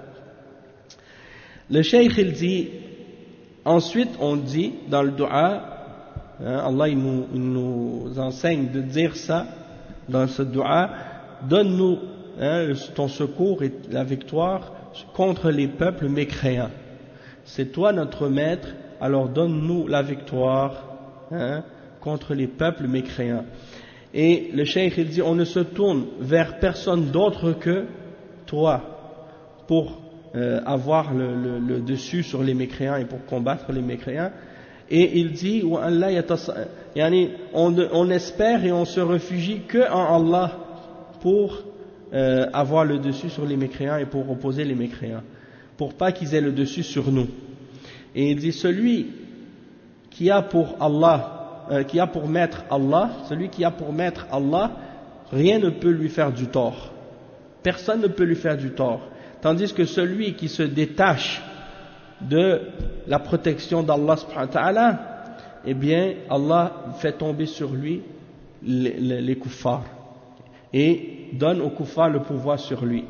Le cheikh il dit, ensuite on dit dans le dua, hein, Allah il nous, il nous enseigne de dire ça dans ce dua, donne-nous hein, ton secours et la victoire contre les peuples mécréants. C'est toi notre maître, alors donne-nous la victoire hein, contre les peuples mécréants. Et le cheikh il dit, on ne se tourne vers personne d'autre que toi pour Euh, avoir le, le, le dessus sur les mécréants et pour combattre les mécréants. Et il dit on, on espère et on se réfugie que en Allah pour euh, avoir le dessus sur les mécréants et pour opposer les mécréants, pour pas qu'ils aient le dessus sur nous. Et il dit celui qui a pour Allah euh, qui a pour maître Allah, celui qui a pour maître Allah, rien ne peut lui faire du tort, personne ne peut lui faire du tort. Tandis que celui qui se détache de la protection d'Allah subhanahu wa ta'ala, eh bien Allah fait tomber sur lui les, les, les kuffars et donne aux kuffars le pouvoir sur lui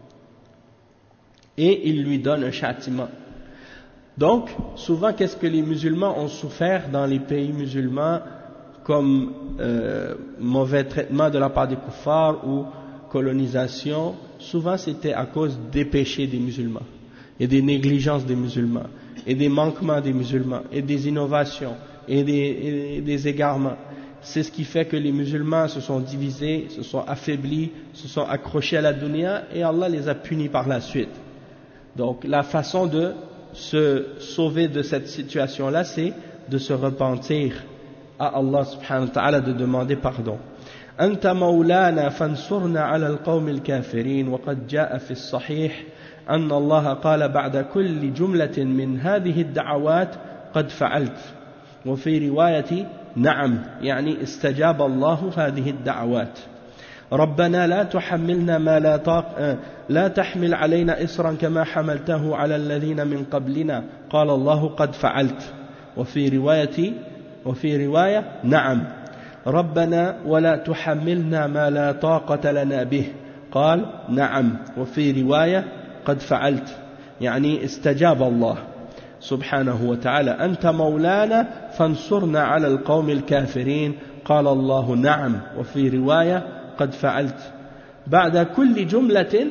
et il lui donne un châtiment. Donc souvent qu'est-ce que les musulmans ont souffert dans les pays musulmans comme euh, mauvais traitement de la part des kuffars ou colonisation, souvent c'était à cause des péchés des musulmans et des négligences des musulmans et des manquements des musulmans et des innovations et des, et des égarements. C'est ce qui fait que les musulmans se sont divisés, se sont affaiblis, se sont accrochés à la dunya et Allah les a punis par la suite. Donc la façon de se sauver de cette situation-là, c'est de se repentir à Allah subhanahu wa ta'ala, de demander pardon. أنت مولانا فانصرنا على القوم الكافرين وقد جاء في الصحيح أن الله قال بعد كل جملة من هذه الدعوات قد فعلت وفي رواية نعم يعني استجاب الله هذه الدعوات ربنا لا تحملنا ما لا طاق لا تحمل علينا إصرا كما حملته على الذين من قبلنا قال الله قد فعلت وفي رواية وفي رواية نعم ربنا ولا تحملنا ما لا طاقة لنا به قال نعم وفي رواية قد فعلت يعني استجاب الله سبحانه وتعالى أنت مولانا فانصرنا على القوم الكافرين قال الله نعم وفي رواية قد فعلت بعد كل جملة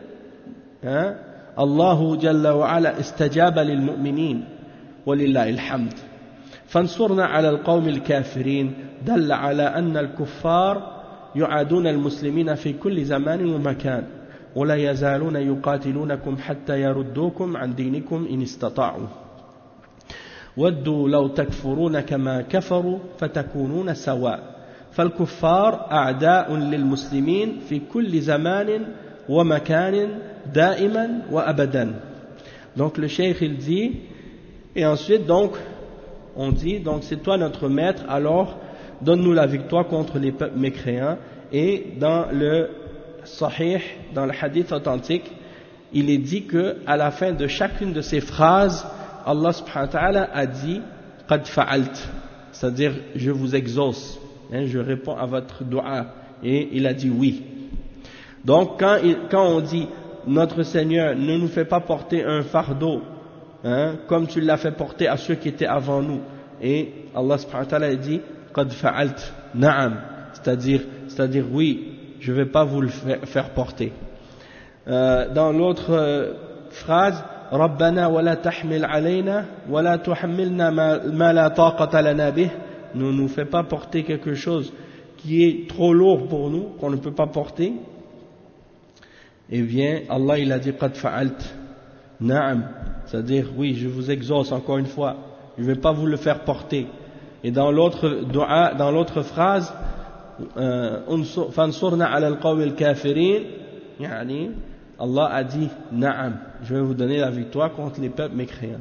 الله جل وعلا استجاب للمؤمنين ولله الحمد فانصرنا على القوم الكافرين دل على أن الكفار يعادون المسلمين في كل زمان ومكان ولا يزالون يقاتلونكم حتى يردوكم عن دينكم إن استطاعوا ودوا لو تكفرون كما كفروا فتكونون سواء فالكفار أعداء للمسلمين في كل زمان ومكان دائما وأبدا. Donc le cheikh il dit, et ensuite donc on dit, donc c'est toi notre maître, alors donne-nous la victoire contre les peuples mécréants. Et dans le Sahih, dans le hadith authentique, il est dit que à la fin de chacune de ces phrases, Allah subhanahu wa ta'ala a dit qad fa'alt, c'est-à-dire je vous exauce, hein, je réponds à votre dua, et il a dit oui. Donc quand, il, quand on dit notre Seigneur ne nous fait pas porter un fardeau, hein, comme tu l'as fait porter à ceux qui étaient avant nous, et Allah subhanahu wa ta'ala a dit qad fa'alt na'am, c'est-à-dire c'est-à-dire oui, je ne vais pas vous le faire porter. Euh, dans l'autre euh, phrase, Rabbana wa la tahmil alayna wa la tuhammilna ma la taqata lana bih, ne nous fait pas porter quelque chose qui est trop lourd pour nous, qu'on ne peut pas porter. Et bien, Allah il a dit qad fa'alt na'am, c'est-à-dire oui, je vous exauce encore une fois, je ne vais pas vous le faire porter. Et dans l'autre dua, dans l'autre phrase, fansurna ala al-qawm al-kafirin, yani Allah a dit na'am, je vais vous donner la victoire contre les peuples mécréants.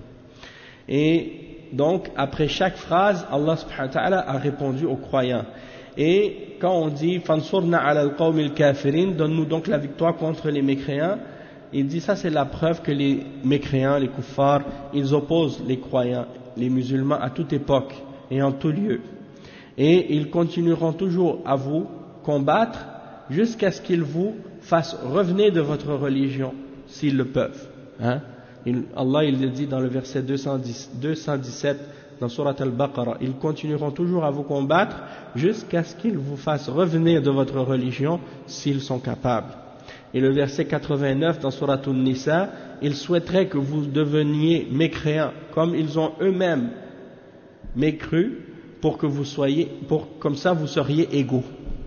Et donc après chaque phrase, Allah subhanahu wa ta'ala a répondu aux croyants. Et quand on dit fansurna ala al-qawm al-kafirin, donne-nous donc la victoire contre les mécréants, il dit ça c'est la preuve que les mécréants, les kuffars, ils opposent les croyants, les musulmans à toute époque et en tout lieu. Et ils continueront toujours à vous combattre jusqu'à ce qu'ils vous fassent revenir de votre religion, s'ils le peuvent. Hein? Il, Allah il le dit dans le verset deux cent dix-sept dans Surat Al-Baqarah, ils continueront toujours à vous combattre jusqu'à ce qu'ils vous fassent revenir de votre religion s'ils sont capables. Et le verset quatre-vingt-neuf dans Surat An-Nisa, ils souhaiteraient que vous deveniez mécréants comme ils ont eux-mêmes mécru, pour que vous soyez, pour, comme ça vous seriez égaux.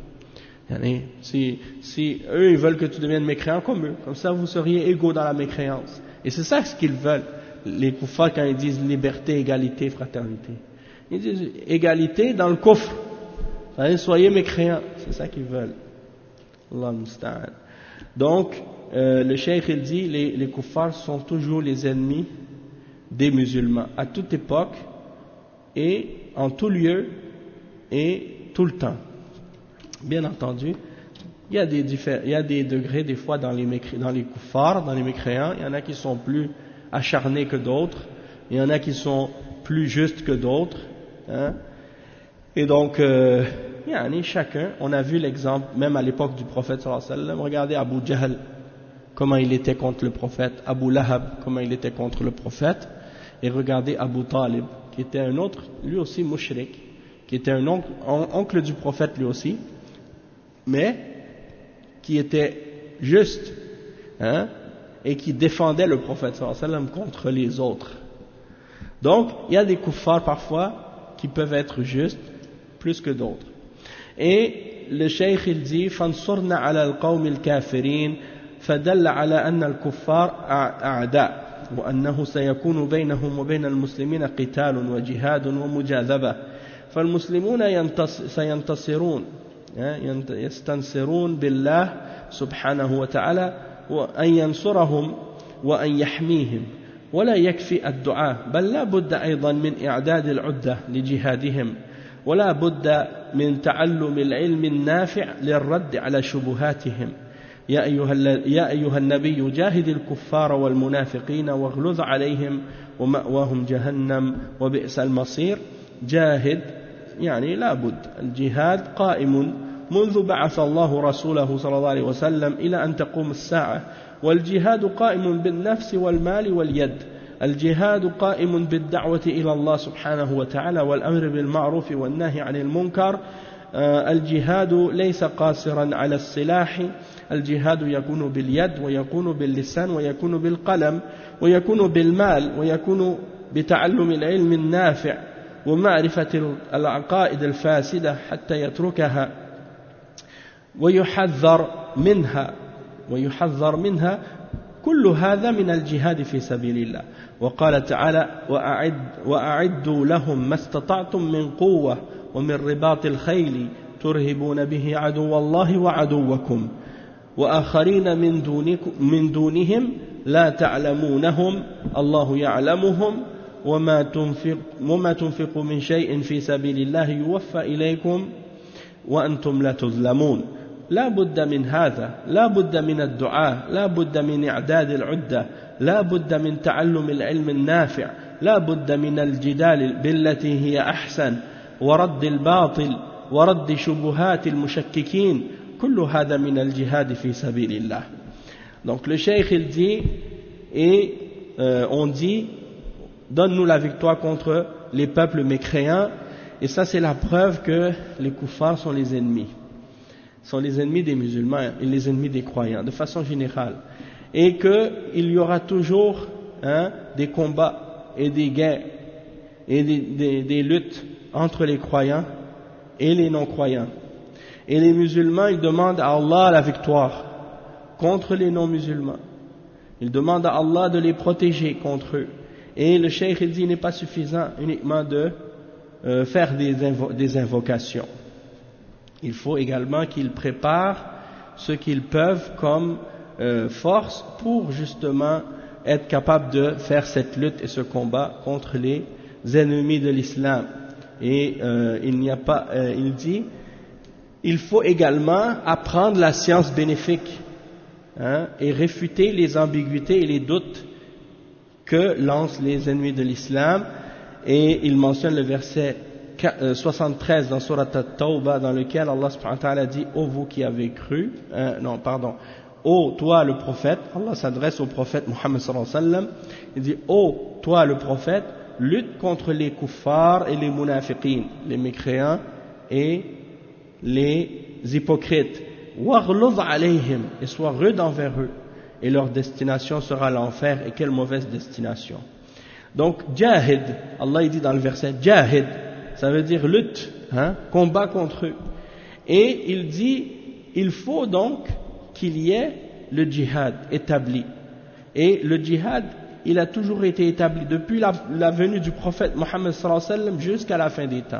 Si, si eux ils veulent que tu deviennes mécréant comme eux, comme ça vous seriez égaux dans la mécréance. Et c'est ça ce qu'ils veulent, les kuffars, quand ils disent liberté, égalité, fraternité. Ils disent égalité dans le kufr. Soyez mécréants, c'est ça qu'ils veulent. Allah musta'an. Donc, euh, le cheikh il dit, les, les kuffars sont toujours les ennemis des musulmans, à toute époque, et en tout lieu et tout le temps. Bien entendu, il y a des, diffé- il y a des degrés des fois dans les, mécré- dans les kuffars, dans les mécréants, il y en a qui sont plus acharnés que d'autres, il y en a qui sont plus justes que d'autres, hein. Et donc, euh, il y en a chacun, on a vu l'exemple, même à l'époque du prophète sallallahu alayhi wa sallam, regardez Abu Jahl, comment il était contre le prophète, Abu Lahab, comment il était contre le prophète, et regardez Abu Talib, qui était un autre, lui aussi mushrik, qui était un oncle, un oncle du prophète lui aussi, mais qui était juste, hein, et qui défendait le prophète sallallahu alayhi wa sallam contre les autres. Donc, il y a des kuffars parfois qui peuvent être justes plus que d'autres. Et le cheikh il dit fansurna ala al-qawm al-kafirin fadalla ala anna al-kuffar a'da' وأنه سيكون بينهم وبين المسلمين قتال وجهاد ومجاذبة فالمسلمون سينتصرون يستنصرون بالله سبحانه وتعالى وأن ينصرهم وأن يحميهم ولا يكفي الدعاء بل لا بد أيضا من إعداد العدة لجهادهم ولا بد من تعلم العلم النافع للرد على شبهاتهم يا أيها, يا أيها النبي جاهد الكفار والمنافقين واغلظ عليهم ومأواهم جهنم وبئس المصير جاهد يعني لا بد الجهاد قائم منذ بعث الله رسوله صلى الله عليه وسلم إلى أن تقوم الساعة والجهاد قائم بالنفس والمال واليد الجهاد قائم بالدعوة إلى الله سبحانه وتعالى والأمر بالمعروف والنهي عن المنكر الجهاد ليس قاصرا على السلاح الجهاد يكون باليد ويكون باللسان ويكون بالقلم ويكون بالمال ويكون بتعلم العلم النافع ومعرفة العقائد الفاسدة حتى يتركها ويحذر منها ويحذر منها كل هذا من الجهاد في سبيل الله وقال تعالى وأعد وأعدوا لهم ما استطعتم من قوة ومن رباط الخيل ترهبون به عدو الله وعدوكم وآخرين من, دونكم من دونهم لا تعلمونهم الله يعلمهم وما تنفق وما تنفقوا من شيء في سبيل الله يوفى إليكم وأنتم لا تظلمون لا بد من هذا لا بد من الدعاء لا بد من إعداد العدة لا بد من تعلم العلم النافع لا بد من الجدال بالتي هي أحسن ورد الباطل ورد شبهات المشككين كل هذا من الجهاد في سبيل الله. Donc le cheikh il dit et euh, on dit donne-nous la victoire contre les peuples mécréants et ça c'est la preuve que les kuffars sont les ennemis sont les ennemis des musulmans et les ennemis des croyants de façon générale et qu'il y aura toujours hein, des combats et des guerres et des, des, des luttes entre les croyants et les non-croyants et les musulmans ils demandent à Allah la victoire contre les non-musulmans ils demandent à Allah de les protéger contre eux et le cheikh il dit il n'est pas suffisant uniquement de euh, faire des, invo- des invocations. Il faut également qu'ils préparent ce qu'ils peuvent comme euh, force pour justement être capables de faire cette lutte et ce combat contre les ennemis de l'islam. Et euh, il n'y a pas, euh, il dit, il faut également apprendre la science bénéfique hein, et réfuter les ambiguïtés et les doutes que lancent les ennemis de l'islam. Et il mentionne le verset soixante-treize dans Surat At-Tawbah dans lequel Allah subhanahu wa ta'ala dit ô vous qui avez cru euh, non pardon ô toi le prophète Allah s'adresse au prophète Muhammad sallallahu alayhi wa sallam il dit ô toi le prophète lutte contre les kuffars et les munafiqin les mécréants et les hypocrites waghluz alayhim et sois rude envers eux et leur destination sera l'enfer et quelle mauvaise destination. Donc jahid Allah il dit dans le verset jahid ça veut dire lutte, hein, combat contre eux. Et il dit, il faut donc qu'il y ait le djihad établi. Et le djihad, il a toujours été établi depuis la, la venue du prophète Mohammed sallallahu alayhi wa sallam jusqu'à la fin des temps.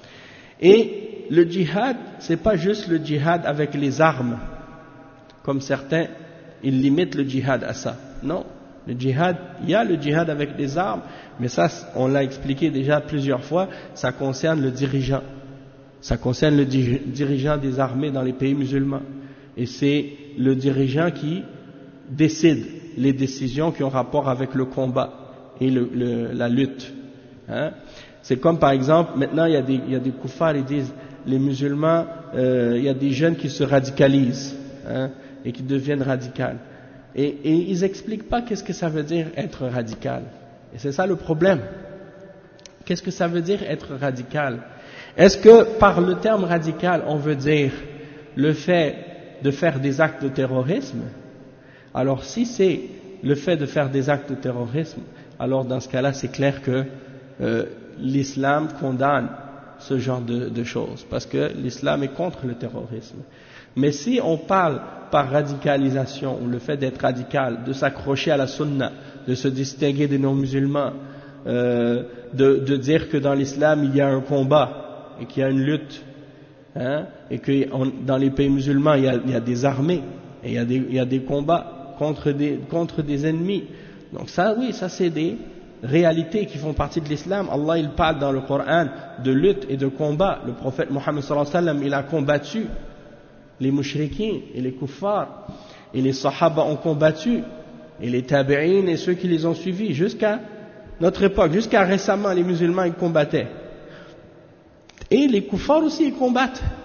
Et le djihad, c'est pas juste le djihad avec les armes, comme certains, ils limitent le djihad à ça. Non. Le djihad, il y a le djihad avec des armes, mais ça, on l'a expliqué déjà plusieurs fois, ça concerne le dirigeant. Ça concerne le dirigeant des armées dans les pays musulmans. Et c'est le dirigeant qui décide les décisions qui ont rapport avec le combat et le, le, la lutte. Hein? C'est comme par exemple, maintenant il y a des, il y a des kuffars, ils disent, les musulmans, euh, il y a des jeunes qui se radicalisent hein, et qui deviennent radicaux. Et, et ils n'expliquent pas qu'est-ce que ça veut dire être radical. Et c'est ça le problème. Qu'est-ce que ça veut dire être radical? Est-ce que par le terme radical, on veut dire le fait de faire des actes de terrorisme? Alors si c'est le fait de faire des actes de terrorisme, alors dans ce cas-là, c'est clair que euh, l'islam condamne ce genre de, de choses, parce que l'islam est contre le terrorisme. Mais si on parle par radicalisation, ou le fait d'être radical, de s'accrocher à la sunna, de se distinguer des non-musulmans, euh, de, de dire que dans l'islam il y a un combat et qu'il y a une lutte, hein, et que on, dans les pays musulmans il y, a, il y a des armées et il y a des, il y a des combats contre des, contre des ennemis. Donc ça, oui, ça c'est des réalités qui font partie de l'islam. Allah il parle dans le Coran de lutte et de combat. Le prophète Mohammed sallallahu alayhi wa sallam il a combattu les mushrikins et les kuffars, et les sahaba ont combattu, et les tabi'in et ceux qui les ont suivis, jusqu'à notre époque, jusqu'à récemment les musulmans ils combattaient. Et les kuffars aussi ils combattent. Les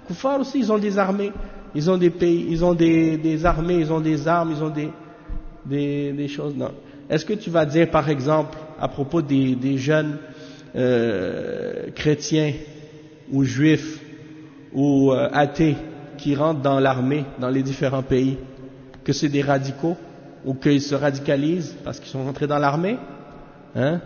kuffar aussi, ils ont des armées, ils ont des pays, ils ont des, des armées, ils ont des armes, ils ont des, des, des choses. Non. Est-ce que tu vas dire, par exemple, à propos des, des jeunes euh, chrétiens ou juifs ou euh, athées qui rentrent dans l'armée dans les différents pays, que c'est des radicaux ou qu'ils se radicalisent parce qu'ils sont rentrés dans l'armée? Hein?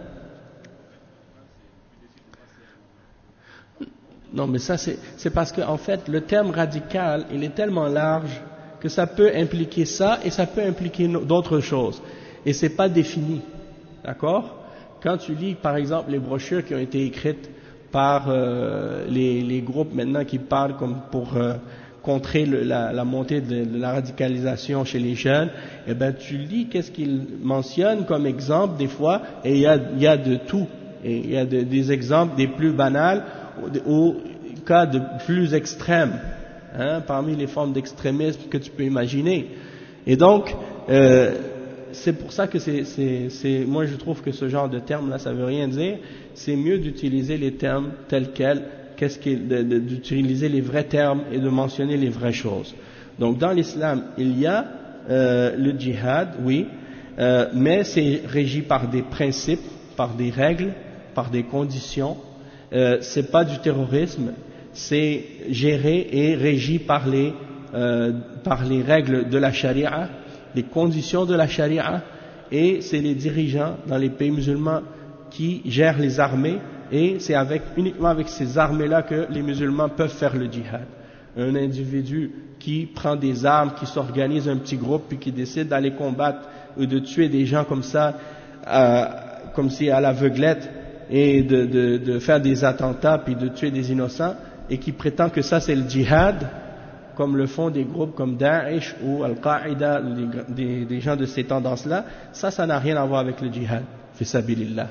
Non, mais ça c'est, c'est parce qu'en fait le terme radical il est tellement large que ça peut impliquer ça et ça peut impliquer d'autres choses et c'est pas défini, d'accord? Quand tu lis par exemple les brochures qui ont été écrites par euh, les, les groupes maintenant qui parlent comme pour euh, contrer le, la, la montée de, de la radicalisation chez les jeunes, eh ben tu lis qu'est-ce qu'ils mentionnent comme exemple des fois et il y a, il y a de tout, et il y a de, des exemples des plus banals au cas de plus extrêmes, hein, parmi les formes d'extrémisme que tu peux imaginer. Et donc, euh, c'est pour ça que c'est, c'est, c'est, moi je trouve que ce genre de terme-là, ça veut rien dire. C'est mieux d'utiliser les termes tels quels, qu'est-ce qui, de, de, d'utiliser les vrais termes et de mentionner les vraies choses. Donc, dans l'islam, il y a euh, le djihad, oui, euh, mais c'est régi par des principes, par des règles, par des conditions. Euh, c'est pas du terrorisme, c'est géré et régi par les, euh, par les règles de la charia, les conditions de la charia, et c'est les dirigeants dans les pays musulmans qui gèrent les armées, et c'est avec, uniquement avec ces armées-là que les musulmans peuvent faire le djihad. Un individu qui prend des armes, qui s'organise un petit groupe, puis qui décide d'aller combattre ou de tuer des gens comme ça, euh, comme si à l'aveuglette, et de, de, de faire des attentats puis de tuer des innocents et qui prétend que ça c'est le djihad comme le font des groupes comme Daesh ou Al-Qaïda, des, des gens de ces tendances-là, ça, ça n'a rien à voir avec le djihad, fi sabilillah.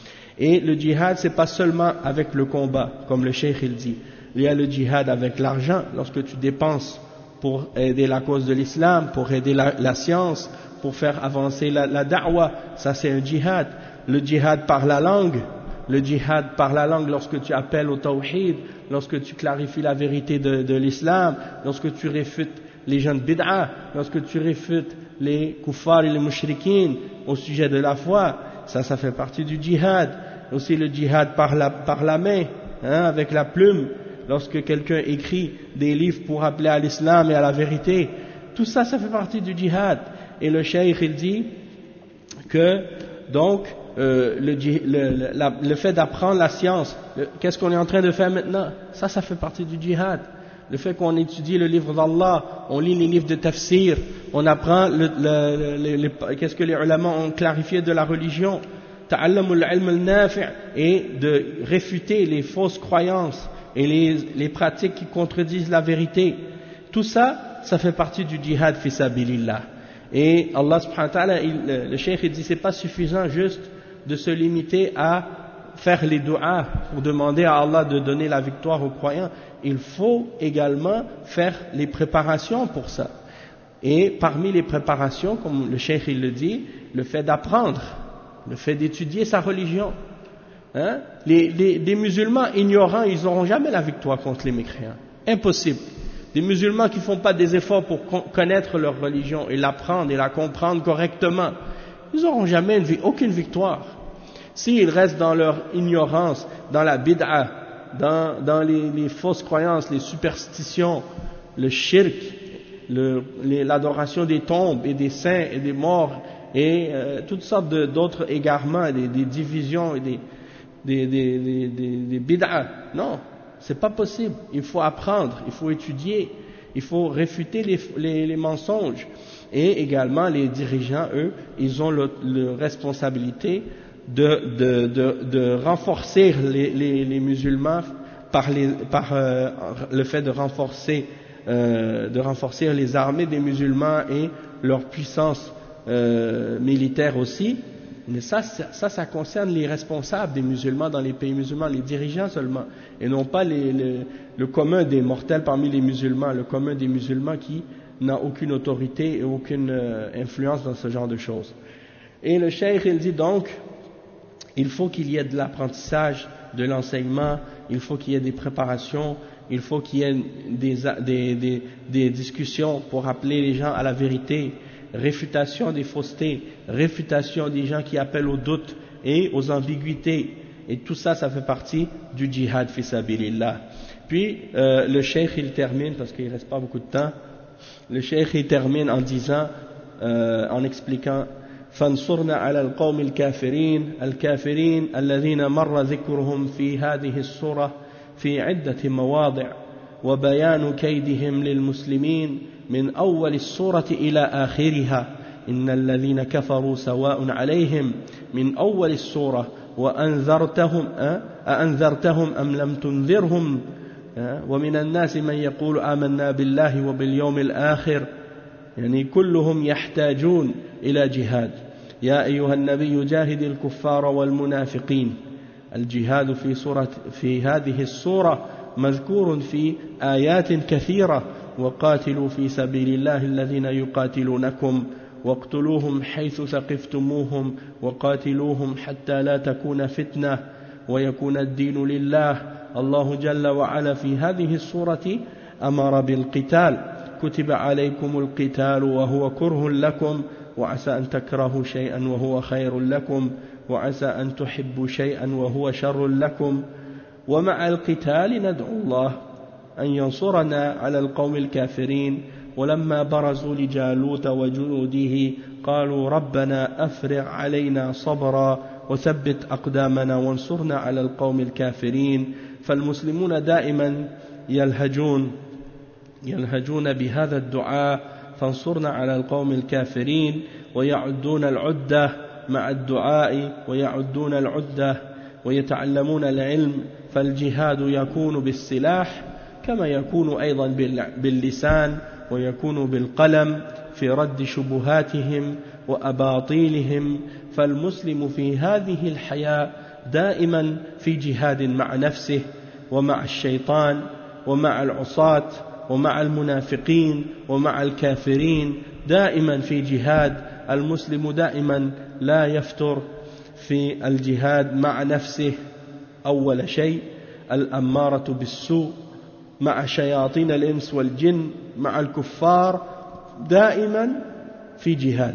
Et le djihad, c'est pas seulement avec le combat, comme le cheikh il dit. Il y a le djihad avec l'argent, lorsque tu dépenses pour aider la cause de l'islam, pour aider la, la science, pour faire avancer la, la da'wah, ça c'est un djihad. Le djihad par la langue, le djihad par la langue lorsque tu appelles au tawhid, lorsque tu clarifies la vérité de, de l'islam, lorsque tu réfutes les gens de bid'a, lorsque tu réfutes les kuffars et les mushrikines au sujet de la foi, ça, ça fait partie du djihad. Aussi le djihad par la, par la main, hein, avec la plume, lorsque quelqu'un écrit des livres pour appeler à l'islam et à la vérité, tout ça, ça fait partie du djihad. Et le cheikh, il dit que, donc, Euh, le, le, la, le fait d'apprendre la science, le, qu'est-ce qu'on est en train de faire maintenant? Ça, ça fait partie du djihad. Le fait qu'on étudie le livre d'Allah, on lit les livres de tafsir, on apprend le, le, le, le, qu'est-ce que les ulama ont clarifié de la religion, ta'allamul ilm al-nafi' et de réfuter les fausses croyances et les, les pratiques qui contredisent la vérité. Tout ça, ça fait partie du djihad fi sabilillah. Et Allah subhanahu wa ta'ala, il, le cheikh il dit c'est pas suffisant juste de se limiter à faire les du'as pour demander à Allah de donner la victoire aux croyants. Il faut également faire les préparations pour ça. Et parmi les préparations, comme le cheikh il le dit, le fait d'apprendre, le fait d'étudier sa religion. Hein? Les, les, les musulmans ignorants, ils n'auront jamais la victoire contre les mécréants. Impossible. Des musulmans qui ne font pas des efforts pour connaître leur religion et l'apprendre et la comprendre correctement, ils n'auront jamais une, aucune victoire. S'ils restent dans leur ignorance, dans la bid'a, dans, dans les, les fausses croyances, les superstitions, le shirk, le, les, l'adoration des tombes et des saints et des morts et euh, toutes sortes de, d'autres égarements, des, des divisions et des, des, des, des, des, des bid'a. Non, c'est pas possible. Il faut apprendre, il faut étudier, il faut réfuter les, les, les mensonges. Et également, les dirigeants, eux, ils ont la responsabilité de, de, de, de renforcer les, les, les musulmans par, les, par euh, le fait de renforcer, euh, de renforcer les armées des musulmans et leur puissance euh, militaire aussi. Mais ça, ça, ça concerne les responsables des musulmans dans les pays musulmans, les dirigeants seulement, et non pas les, les, le commun des mortels parmi les musulmans, le commun des musulmans qui n'a aucune autorité et aucune euh, influence dans ce genre de choses. Et le cheikh il dit donc, il faut qu'il y ait de l'apprentissage de l'enseignement, il faut qu'il y ait des préparations, il faut qu'il y ait des, des, des, des discussions pour appeler les gens à la vérité, réfutation des faussetés, réfutation des gens qui appellent au doute et aux ambiguïtés. Et tout ça, ça fait partie du djihad fi sabilillah. Puis, euh, le cheikh, il termine, parce qu'il ne reste pas beaucoup de temps, le cheikh, il termine en disant, euh, en expliquant, فانصرنا على القوم الكافرين الكافرين الذين مر ذكرهم في هذه السورة في عدة مواضع وبيان كيدهم للمسلمين من أول السورة إلى آخرها إن الذين كفروا سواء عليهم من أول السورة وأنذرتهم أأنذرتهم أم لم تنذرهم ومن الناس من يقول آمنا بالله وباليوم الآخر يعني كلهم يحتاجون إلى جهاد يا أيها النبي جاهد الكفار والمنافقين الجهاد في سورة في هذه السورة مذكور في آيات كثيرة وقاتلوا في سبيل الله الذين يقاتلونكم واقتلوهم حيث ثقفتموهم وقاتلوهم حتى لا تكون فتنة ويكون الدين لله الله جل وعلا في هذه السورة أمر بالقتال كتب عليكم القتال وهو كره لكم وعسى أن تكرهوا شيئا وهو خير لكم وعسى أن تحبوا شيئا وهو شر لكم ومع القتال ندعو الله أن ينصرنا على القوم الكافرين ولما برزوا لجالوت وجنوده قالوا ربنا أفرغ علينا صبرا وثبت أقدامنا وانصرنا على القوم الكافرين فالمسلمون دائما يلهجون يلهجون بهذا الدعاء فانصرنا على القوم الكافرين ويعدون العدة مع الدعاء ويعدون العدة ويتعلمون العلم فالجهاد يكون بالسلاح كما يكون أيضا باللسان ويكون بالقلم في رد شبهاتهم وأباطيلهم فالمسلم في هذه الحياة دائما في جهاد مع نفسه ومع الشيطان ومع العصاة ومع المنافقين ومع الكافرين دائما في جهاد المسلم دائما لا يفتر في الجهاد مع نفسه أول شيء الأمارة بالسوء مع شياطين الإنس والجن مع الكفار دائما في جهاد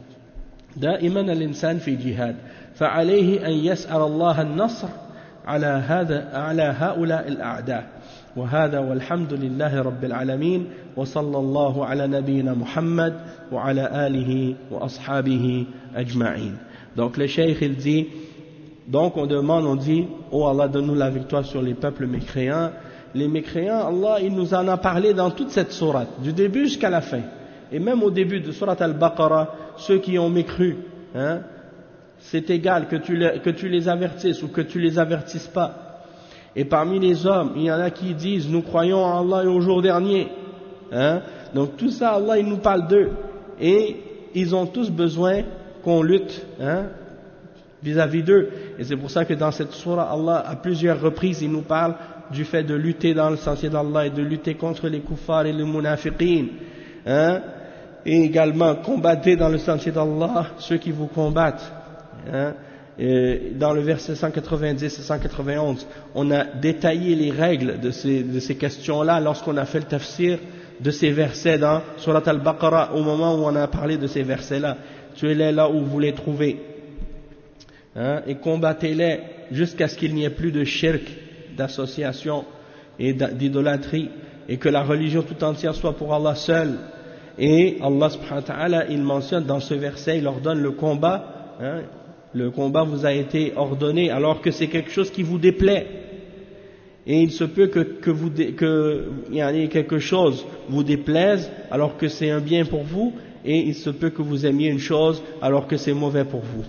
دائما الإنسان في جهاد فعليه أن يسأل الله النصر على هذا على هؤلاء الأعداء وهذا والحمد لله رب العالمين وصلى الله على نبينا محمد وعلى آله وأصحابه أجمعين. Donc le cheikh il dit, donc on demande, on dit, oh Allah donne-nous la victoire sur les peuples mécréants. Les mécréants, Allah il nous en a parlé dans toute cette sourate, du début jusqu'à la fin. Et même au début de sourate Al-Baqarah, ceux qui ont mécru, hein, c'est égal que tu, les, que tu les avertisses ou que tu les avertisses pas. Et parmi les hommes, il y en a qui disent, nous croyons en Allah et au jour dernier. Hein? Donc tout ça, Allah il nous parle d'eux. Et ils ont tous besoin qu'on lutte hein, vis-à-vis d'eux. Et c'est pour ça que dans cette sourate, Allah, à plusieurs reprises, il nous parle du fait de lutter dans le sentier d'Allah et de lutter contre les kuffars et les munafiqin. Hein? Et également, combattez dans le sentier d'Allah ceux qui vous combattent. Hein? Et dans le verset cent quatre-vingt-dix et cent quatre-vingt-onze, on a détaillé les règles de ces, de ces questions-là lorsqu'on a fait le tafsir de ces versets dans Surat Al-Baqarah, au moment où on a parlé de ces versets-là. Tuez-les là où vous les trouvez. Hein, et combattez-les jusqu'à ce qu'il n'y ait plus de shirk, d'association et d'idolâtrie, et que la religion tout entière soit pour Allah seul. Et Allah subhanahu wa ta'ala, il mentionne dans ce verset, il ordonne le combat, hein, le combat vous a été ordonné alors que c'est quelque chose qui vous déplaît. Et il se peut que, que, vous, que il y ait quelque chose vous déplaise alors que c'est un bien pour vous, et il se peut que vous aimiez une chose alors que c'est mauvais pour vous.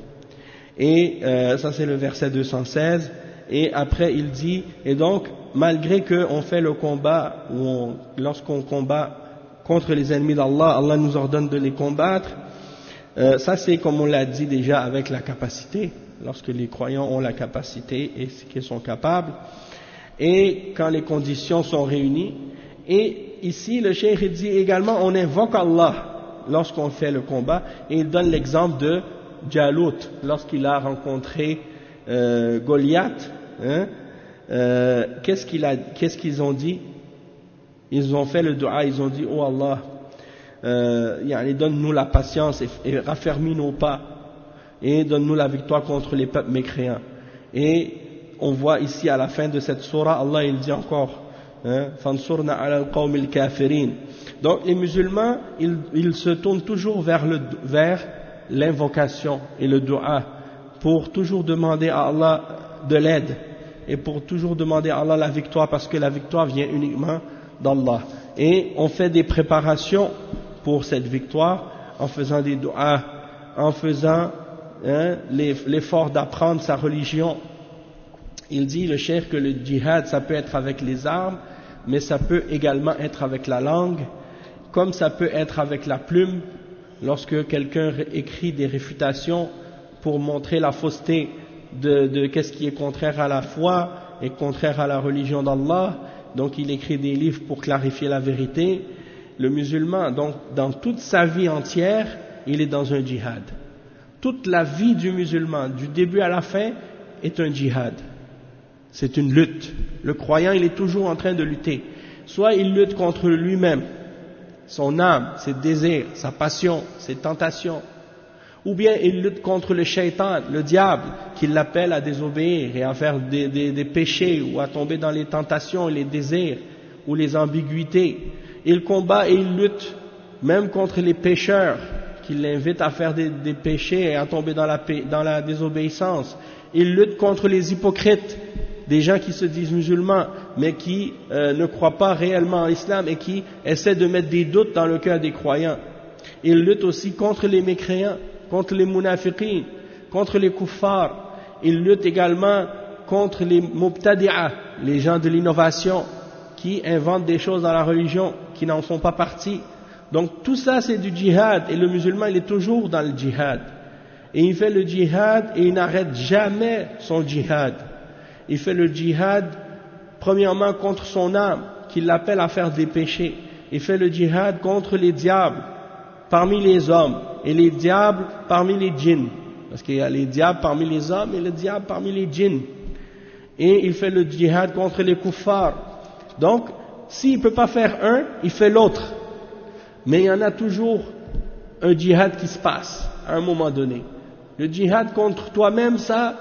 Et euh, ça c'est le verset deux cent seize. Et après il dit, et donc malgré qu'on fait le combat, ou on, lorsqu'on combat contre les ennemis d'Allah, Allah nous ordonne de les combattre. Euh, ça c'est comme on l'a dit déjà avec la capacité, lorsque les croyants ont la capacité et qu'ils sont capables, et quand les conditions sont réunies. Et ici le cheikh dit également on invoque Allah lorsqu'on fait le combat, et il donne l'exemple de Jalut lorsqu'il a rencontré euh, Goliath, hein, euh, qu'est-ce, qu'il a, qu'est-ce qu'ils ont dit? Ils ont fait le dua, ils ont dit, oh Allah, euh, yani, donne-nous la patience et, et raffermis nos pas, et donne-nous la victoire contre les peuples mécréants. Et on voit ici à la fin de cette sourate, Allah il dit encore, hein, Fansurna ala al-qawmi al-kafirin. Donc les musulmans, ils, ils se tournent toujours vers, le, vers l'invocation et le dua, pour toujours demander à Allah de l'aide, et pour toujours demander à Allah la victoire, parce que la victoire vient uniquement d'Allah. Et on fait des préparations pour cette victoire, en faisant des du'as, en faisant hein, l'effort d'apprendre sa religion. Il dit, le cheikh, que le djihad, ça peut être avec les armes, mais ça peut également être avec la langue, comme ça peut être avec la plume, lorsque quelqu'un écrit des réfutations pour montrer la fausseté de, de qu'est-ce qui est contraire à la foi et contraire à la religion d'Allah. Donc il écrit des livres pour clarifier la vérité. Le musulman, donc dans toute sa vie entière, il est dans un djihad. Toute la vie du musulman, du début à la fin, est un djihad. C'est une lutte. Le croyant, il est toujours en train de lutter. Soit il lutte contre lui-même, son âme, ses désirs, sa passion, ses tentations, ou bien il lutte contre le shaitan, le diable, qui l'appelle à désobéir et à faire des, des, des péchés ou à tomber dans les tentations, les désirs ou les ambiguïtés. Il combat et il lutte même contre les pécheurs qui l'invitent à faire des, des péchés et à tomber dans la, dans la désobéissance. Il lutte contre les hypocrites, des gens qui se disent musulmans mais qui euh, ne croient pas réellement en l'islam et qui essaient de mettre des doutes dans le cœur des croyants. Il lutte aussi contre les mécréants, contre les munafiqin, contre les kuffars. Il lutte également contre les mubtadi'a, les gens de l'innovation, qui inventent des choses dans la religion, qui n'en font pas partie. Donc tout ça c'est du djihad, et le musulman il est toujours dans le djihad. Et il fait le djihad et il n'arrête jamais son djihad. Il fait le djihad premièrement contre son âme, qui l'appelle à faire des péchés. Il fait le djihad contre les diables parmi les hommes et les diables parmi les djinns, parce qu'il y a les diables parmi les hommes et les diables parmi les djinns. Et il fait le djihad contre les kuffars. Donc s'il ne peut pas faire un, il fait l'autre, mais il y en a toujours un djihad qui se passe à un moment donné. Le djihad contre toi-même, ça,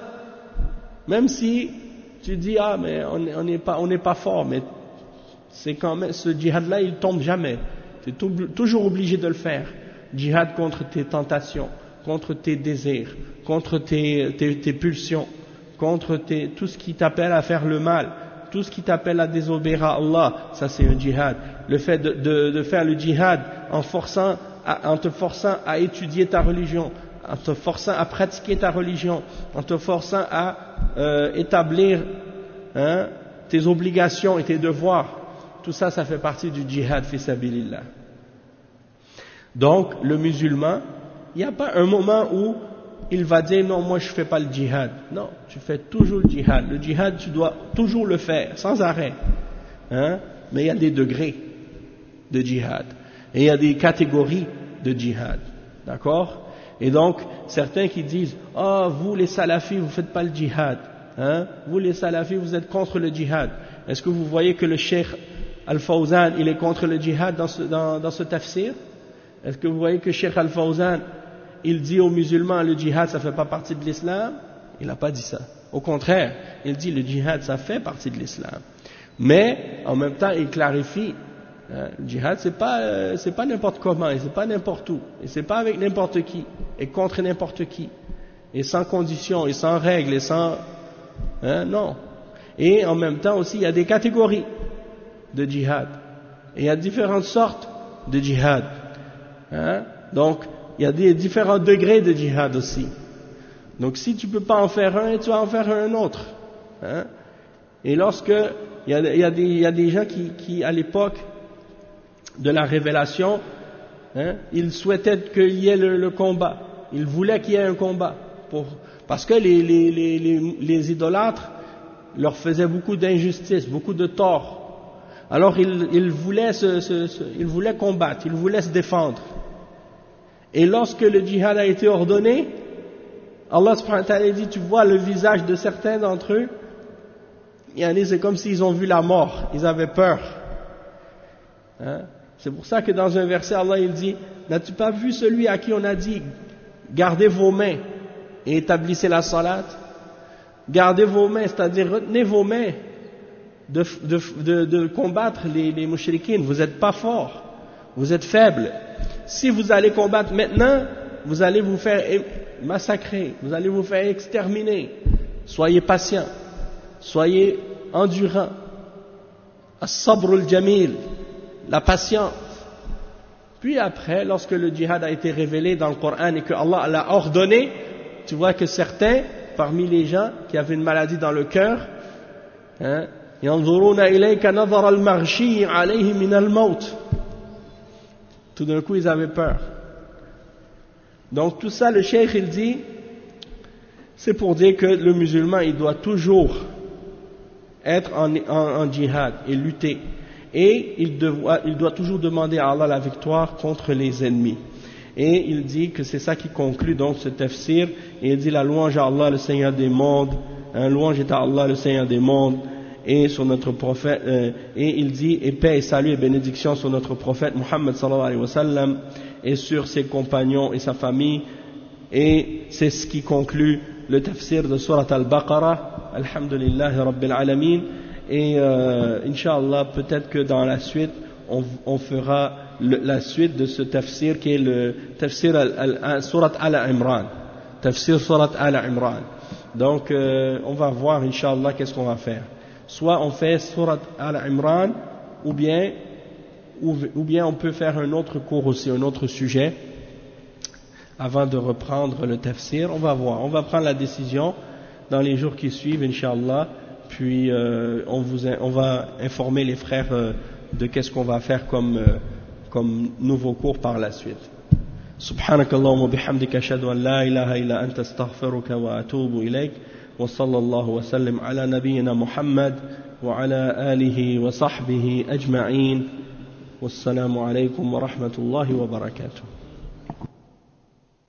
même si tu dis ah mais on n'est pas on n'est pas fort, mais c'est quand même ce djihad là il tombe jamais. Tu es toujours obligé de le faire. Djihad contre tes tentations, contre tes désirs, contre tes, tes, tes pulsions, contre tes, tout ce qui t'appelle à faire le mal, tout ce qui t'appelle à désobéir à Allah, ça c'est un djihad. Le fait de, de, de faire le djihad en, forçant à, en te forçant à étudier ta religion, en te forçant à pratiquer ta religion, en te forçant à euh, établir hein, tes obligations et tes devoirs. Tout ça, ça fait partie du djihad fi sabilillah. Donc, le musulman, il n'y a pas un moment où il va dire non, moi je ne fais pas le djihad. Non, tu fais toujours le djihad. Le djihad, tu dois toujours le faire, sans arrêt. Hein? Mais il y a des degrés de djihad. Et il y a des catégories de djihad. D'accord? Et donc, certains qui disent ah, oh, vous les salafis, vous ne faites pas le djihad. Hein? Vous les salafis, vous êtes contre le djihad. Est-ce que vous voyez que le cheikh Al-Fawzan, il est contre le djihad dans ce, dans, dans ce tafsir? Est-ce que vous voyez que Cheikh Al-Fawzan, il dit aux musulmans, le djihad, ça fait pas partie de l'islam? Il n'a pas dit ça. Au contraire, il dit, le djihad, ça fait partie de l'islam. Mais, en même temps, il clarifie, hein, le djihad, c'est pas, euh, c'est pas n'importe comment, et c'est pas n'importe où, et c'est pas avec n'importe qui, et contre n'importe qui, et sans conditions, et sans règles, et sans, hein, non. Et en même temps aussi, il y a des catégories de djihad. Et il y a différentes sortes de djihad. Hein? Donc, il y a des différents degrés de djihad aussi. Donc, si tu ne peux pas en faire un, tu vas en faire un autre. Hein? Et lorsque, il y a, il y a, des, il y a des gens qui, qui à l'époque de la révélation, hein, ils souhaitaient qu'il y ait le, le combat. Ils voulaient qu'il y ait un combat. Pour, parce que les, les, les, les, les idolâtres leur faisaient beaucoup d'injustice, beaucoup de tort. Alors ils, ils, voulaient se, se, se, ils voulaient combattre, ils voulaient se défendre. Et lorsque le djihad a été ordonné, Allah subhanahu wa ta'ala dit, tu vois le visage de certains d'entre eux, c'est comme s'ils ont vu la mort, ils avaient peur. Hein? C'est pour ça que dans un verset, Allah il dit, n'as-tu pas vu celui à qui on a dit, gardez vos mains et établissez la salat? Gardez vos mains, c'est-à-dire retenez vos mains de, de, de, de combattre les, les mushrikines. Vous n'êtes pas forts, vous êtes faibles. Si vous allez combattre maintenant, vous allez vous faire massacrer, vous allez vous faire exterminer. Soyez patients, soyez endurants. As-sabr al-jamil, la patience. Puis après, lorsque le djihad a été révélé dans le Coran et que Allah l'a ordonné, tu vois que certains, parmi les gens qui avaient une maladie dans le cœur, hein, yanzuruna ilayka nadhar al-maghshi alayhi min al-maut. Tout d'un coup, ils avaient peur. Donc tout ça, le cheikh il dit, c'est pour dire que le musulman il doit toujours être en, en, en djihad et lutter, et il doit, il doit toujours demander à Allah la victoire contre les ennemis. Et il dit que c'est ça qui conclut donc ce tafsir, et il dit la louange à Allah le Seigneur des mondes, hein, louange est à Allah le Seigneur des mondes, et sur notre prophète, euh, et il dit et paix et salut et bénédiction sur notre prophète Muhammad sallallahu alayhi wa sallam et sur ses compagnons et sa famille. Et c'est ce qui conclut le tafsir de Surat al-Baqarah. Alhamdulillahi Rabbil Alamin. Et euh, Inch'Allah, peut-être que dans la suite on, on fera le, la suite de ce tafsir qui est le tafsir al, al, Surat Al-Imran, tafsir Surat Al-Imran. Donc euh, on va voir Inch'Allah qu'est-ce qu'on va faire. Soit on fait Surat Al-Imran, ou bien, ou, ou bien on peut faire un autre cours aussi, un autre sujet, avant de reprendre le tafsir. On va voir, on va prendre la décision dans les jours qui suivent, Inch'Allah, puis euh, on, vous, on va informer les frères euh, de qu'est-ce qu'on va faire comme, euh, comme nouveau cours par la suite. Subhanakallahumma bihamdika ashhadu an la ilaha illa anta astaghfiruka wa atubu ilayk. وصلى الله وسلم على نبينا محمد وعلى آله وصحبه أجمعين والسلام عليكم ورحمة الله وبركاته.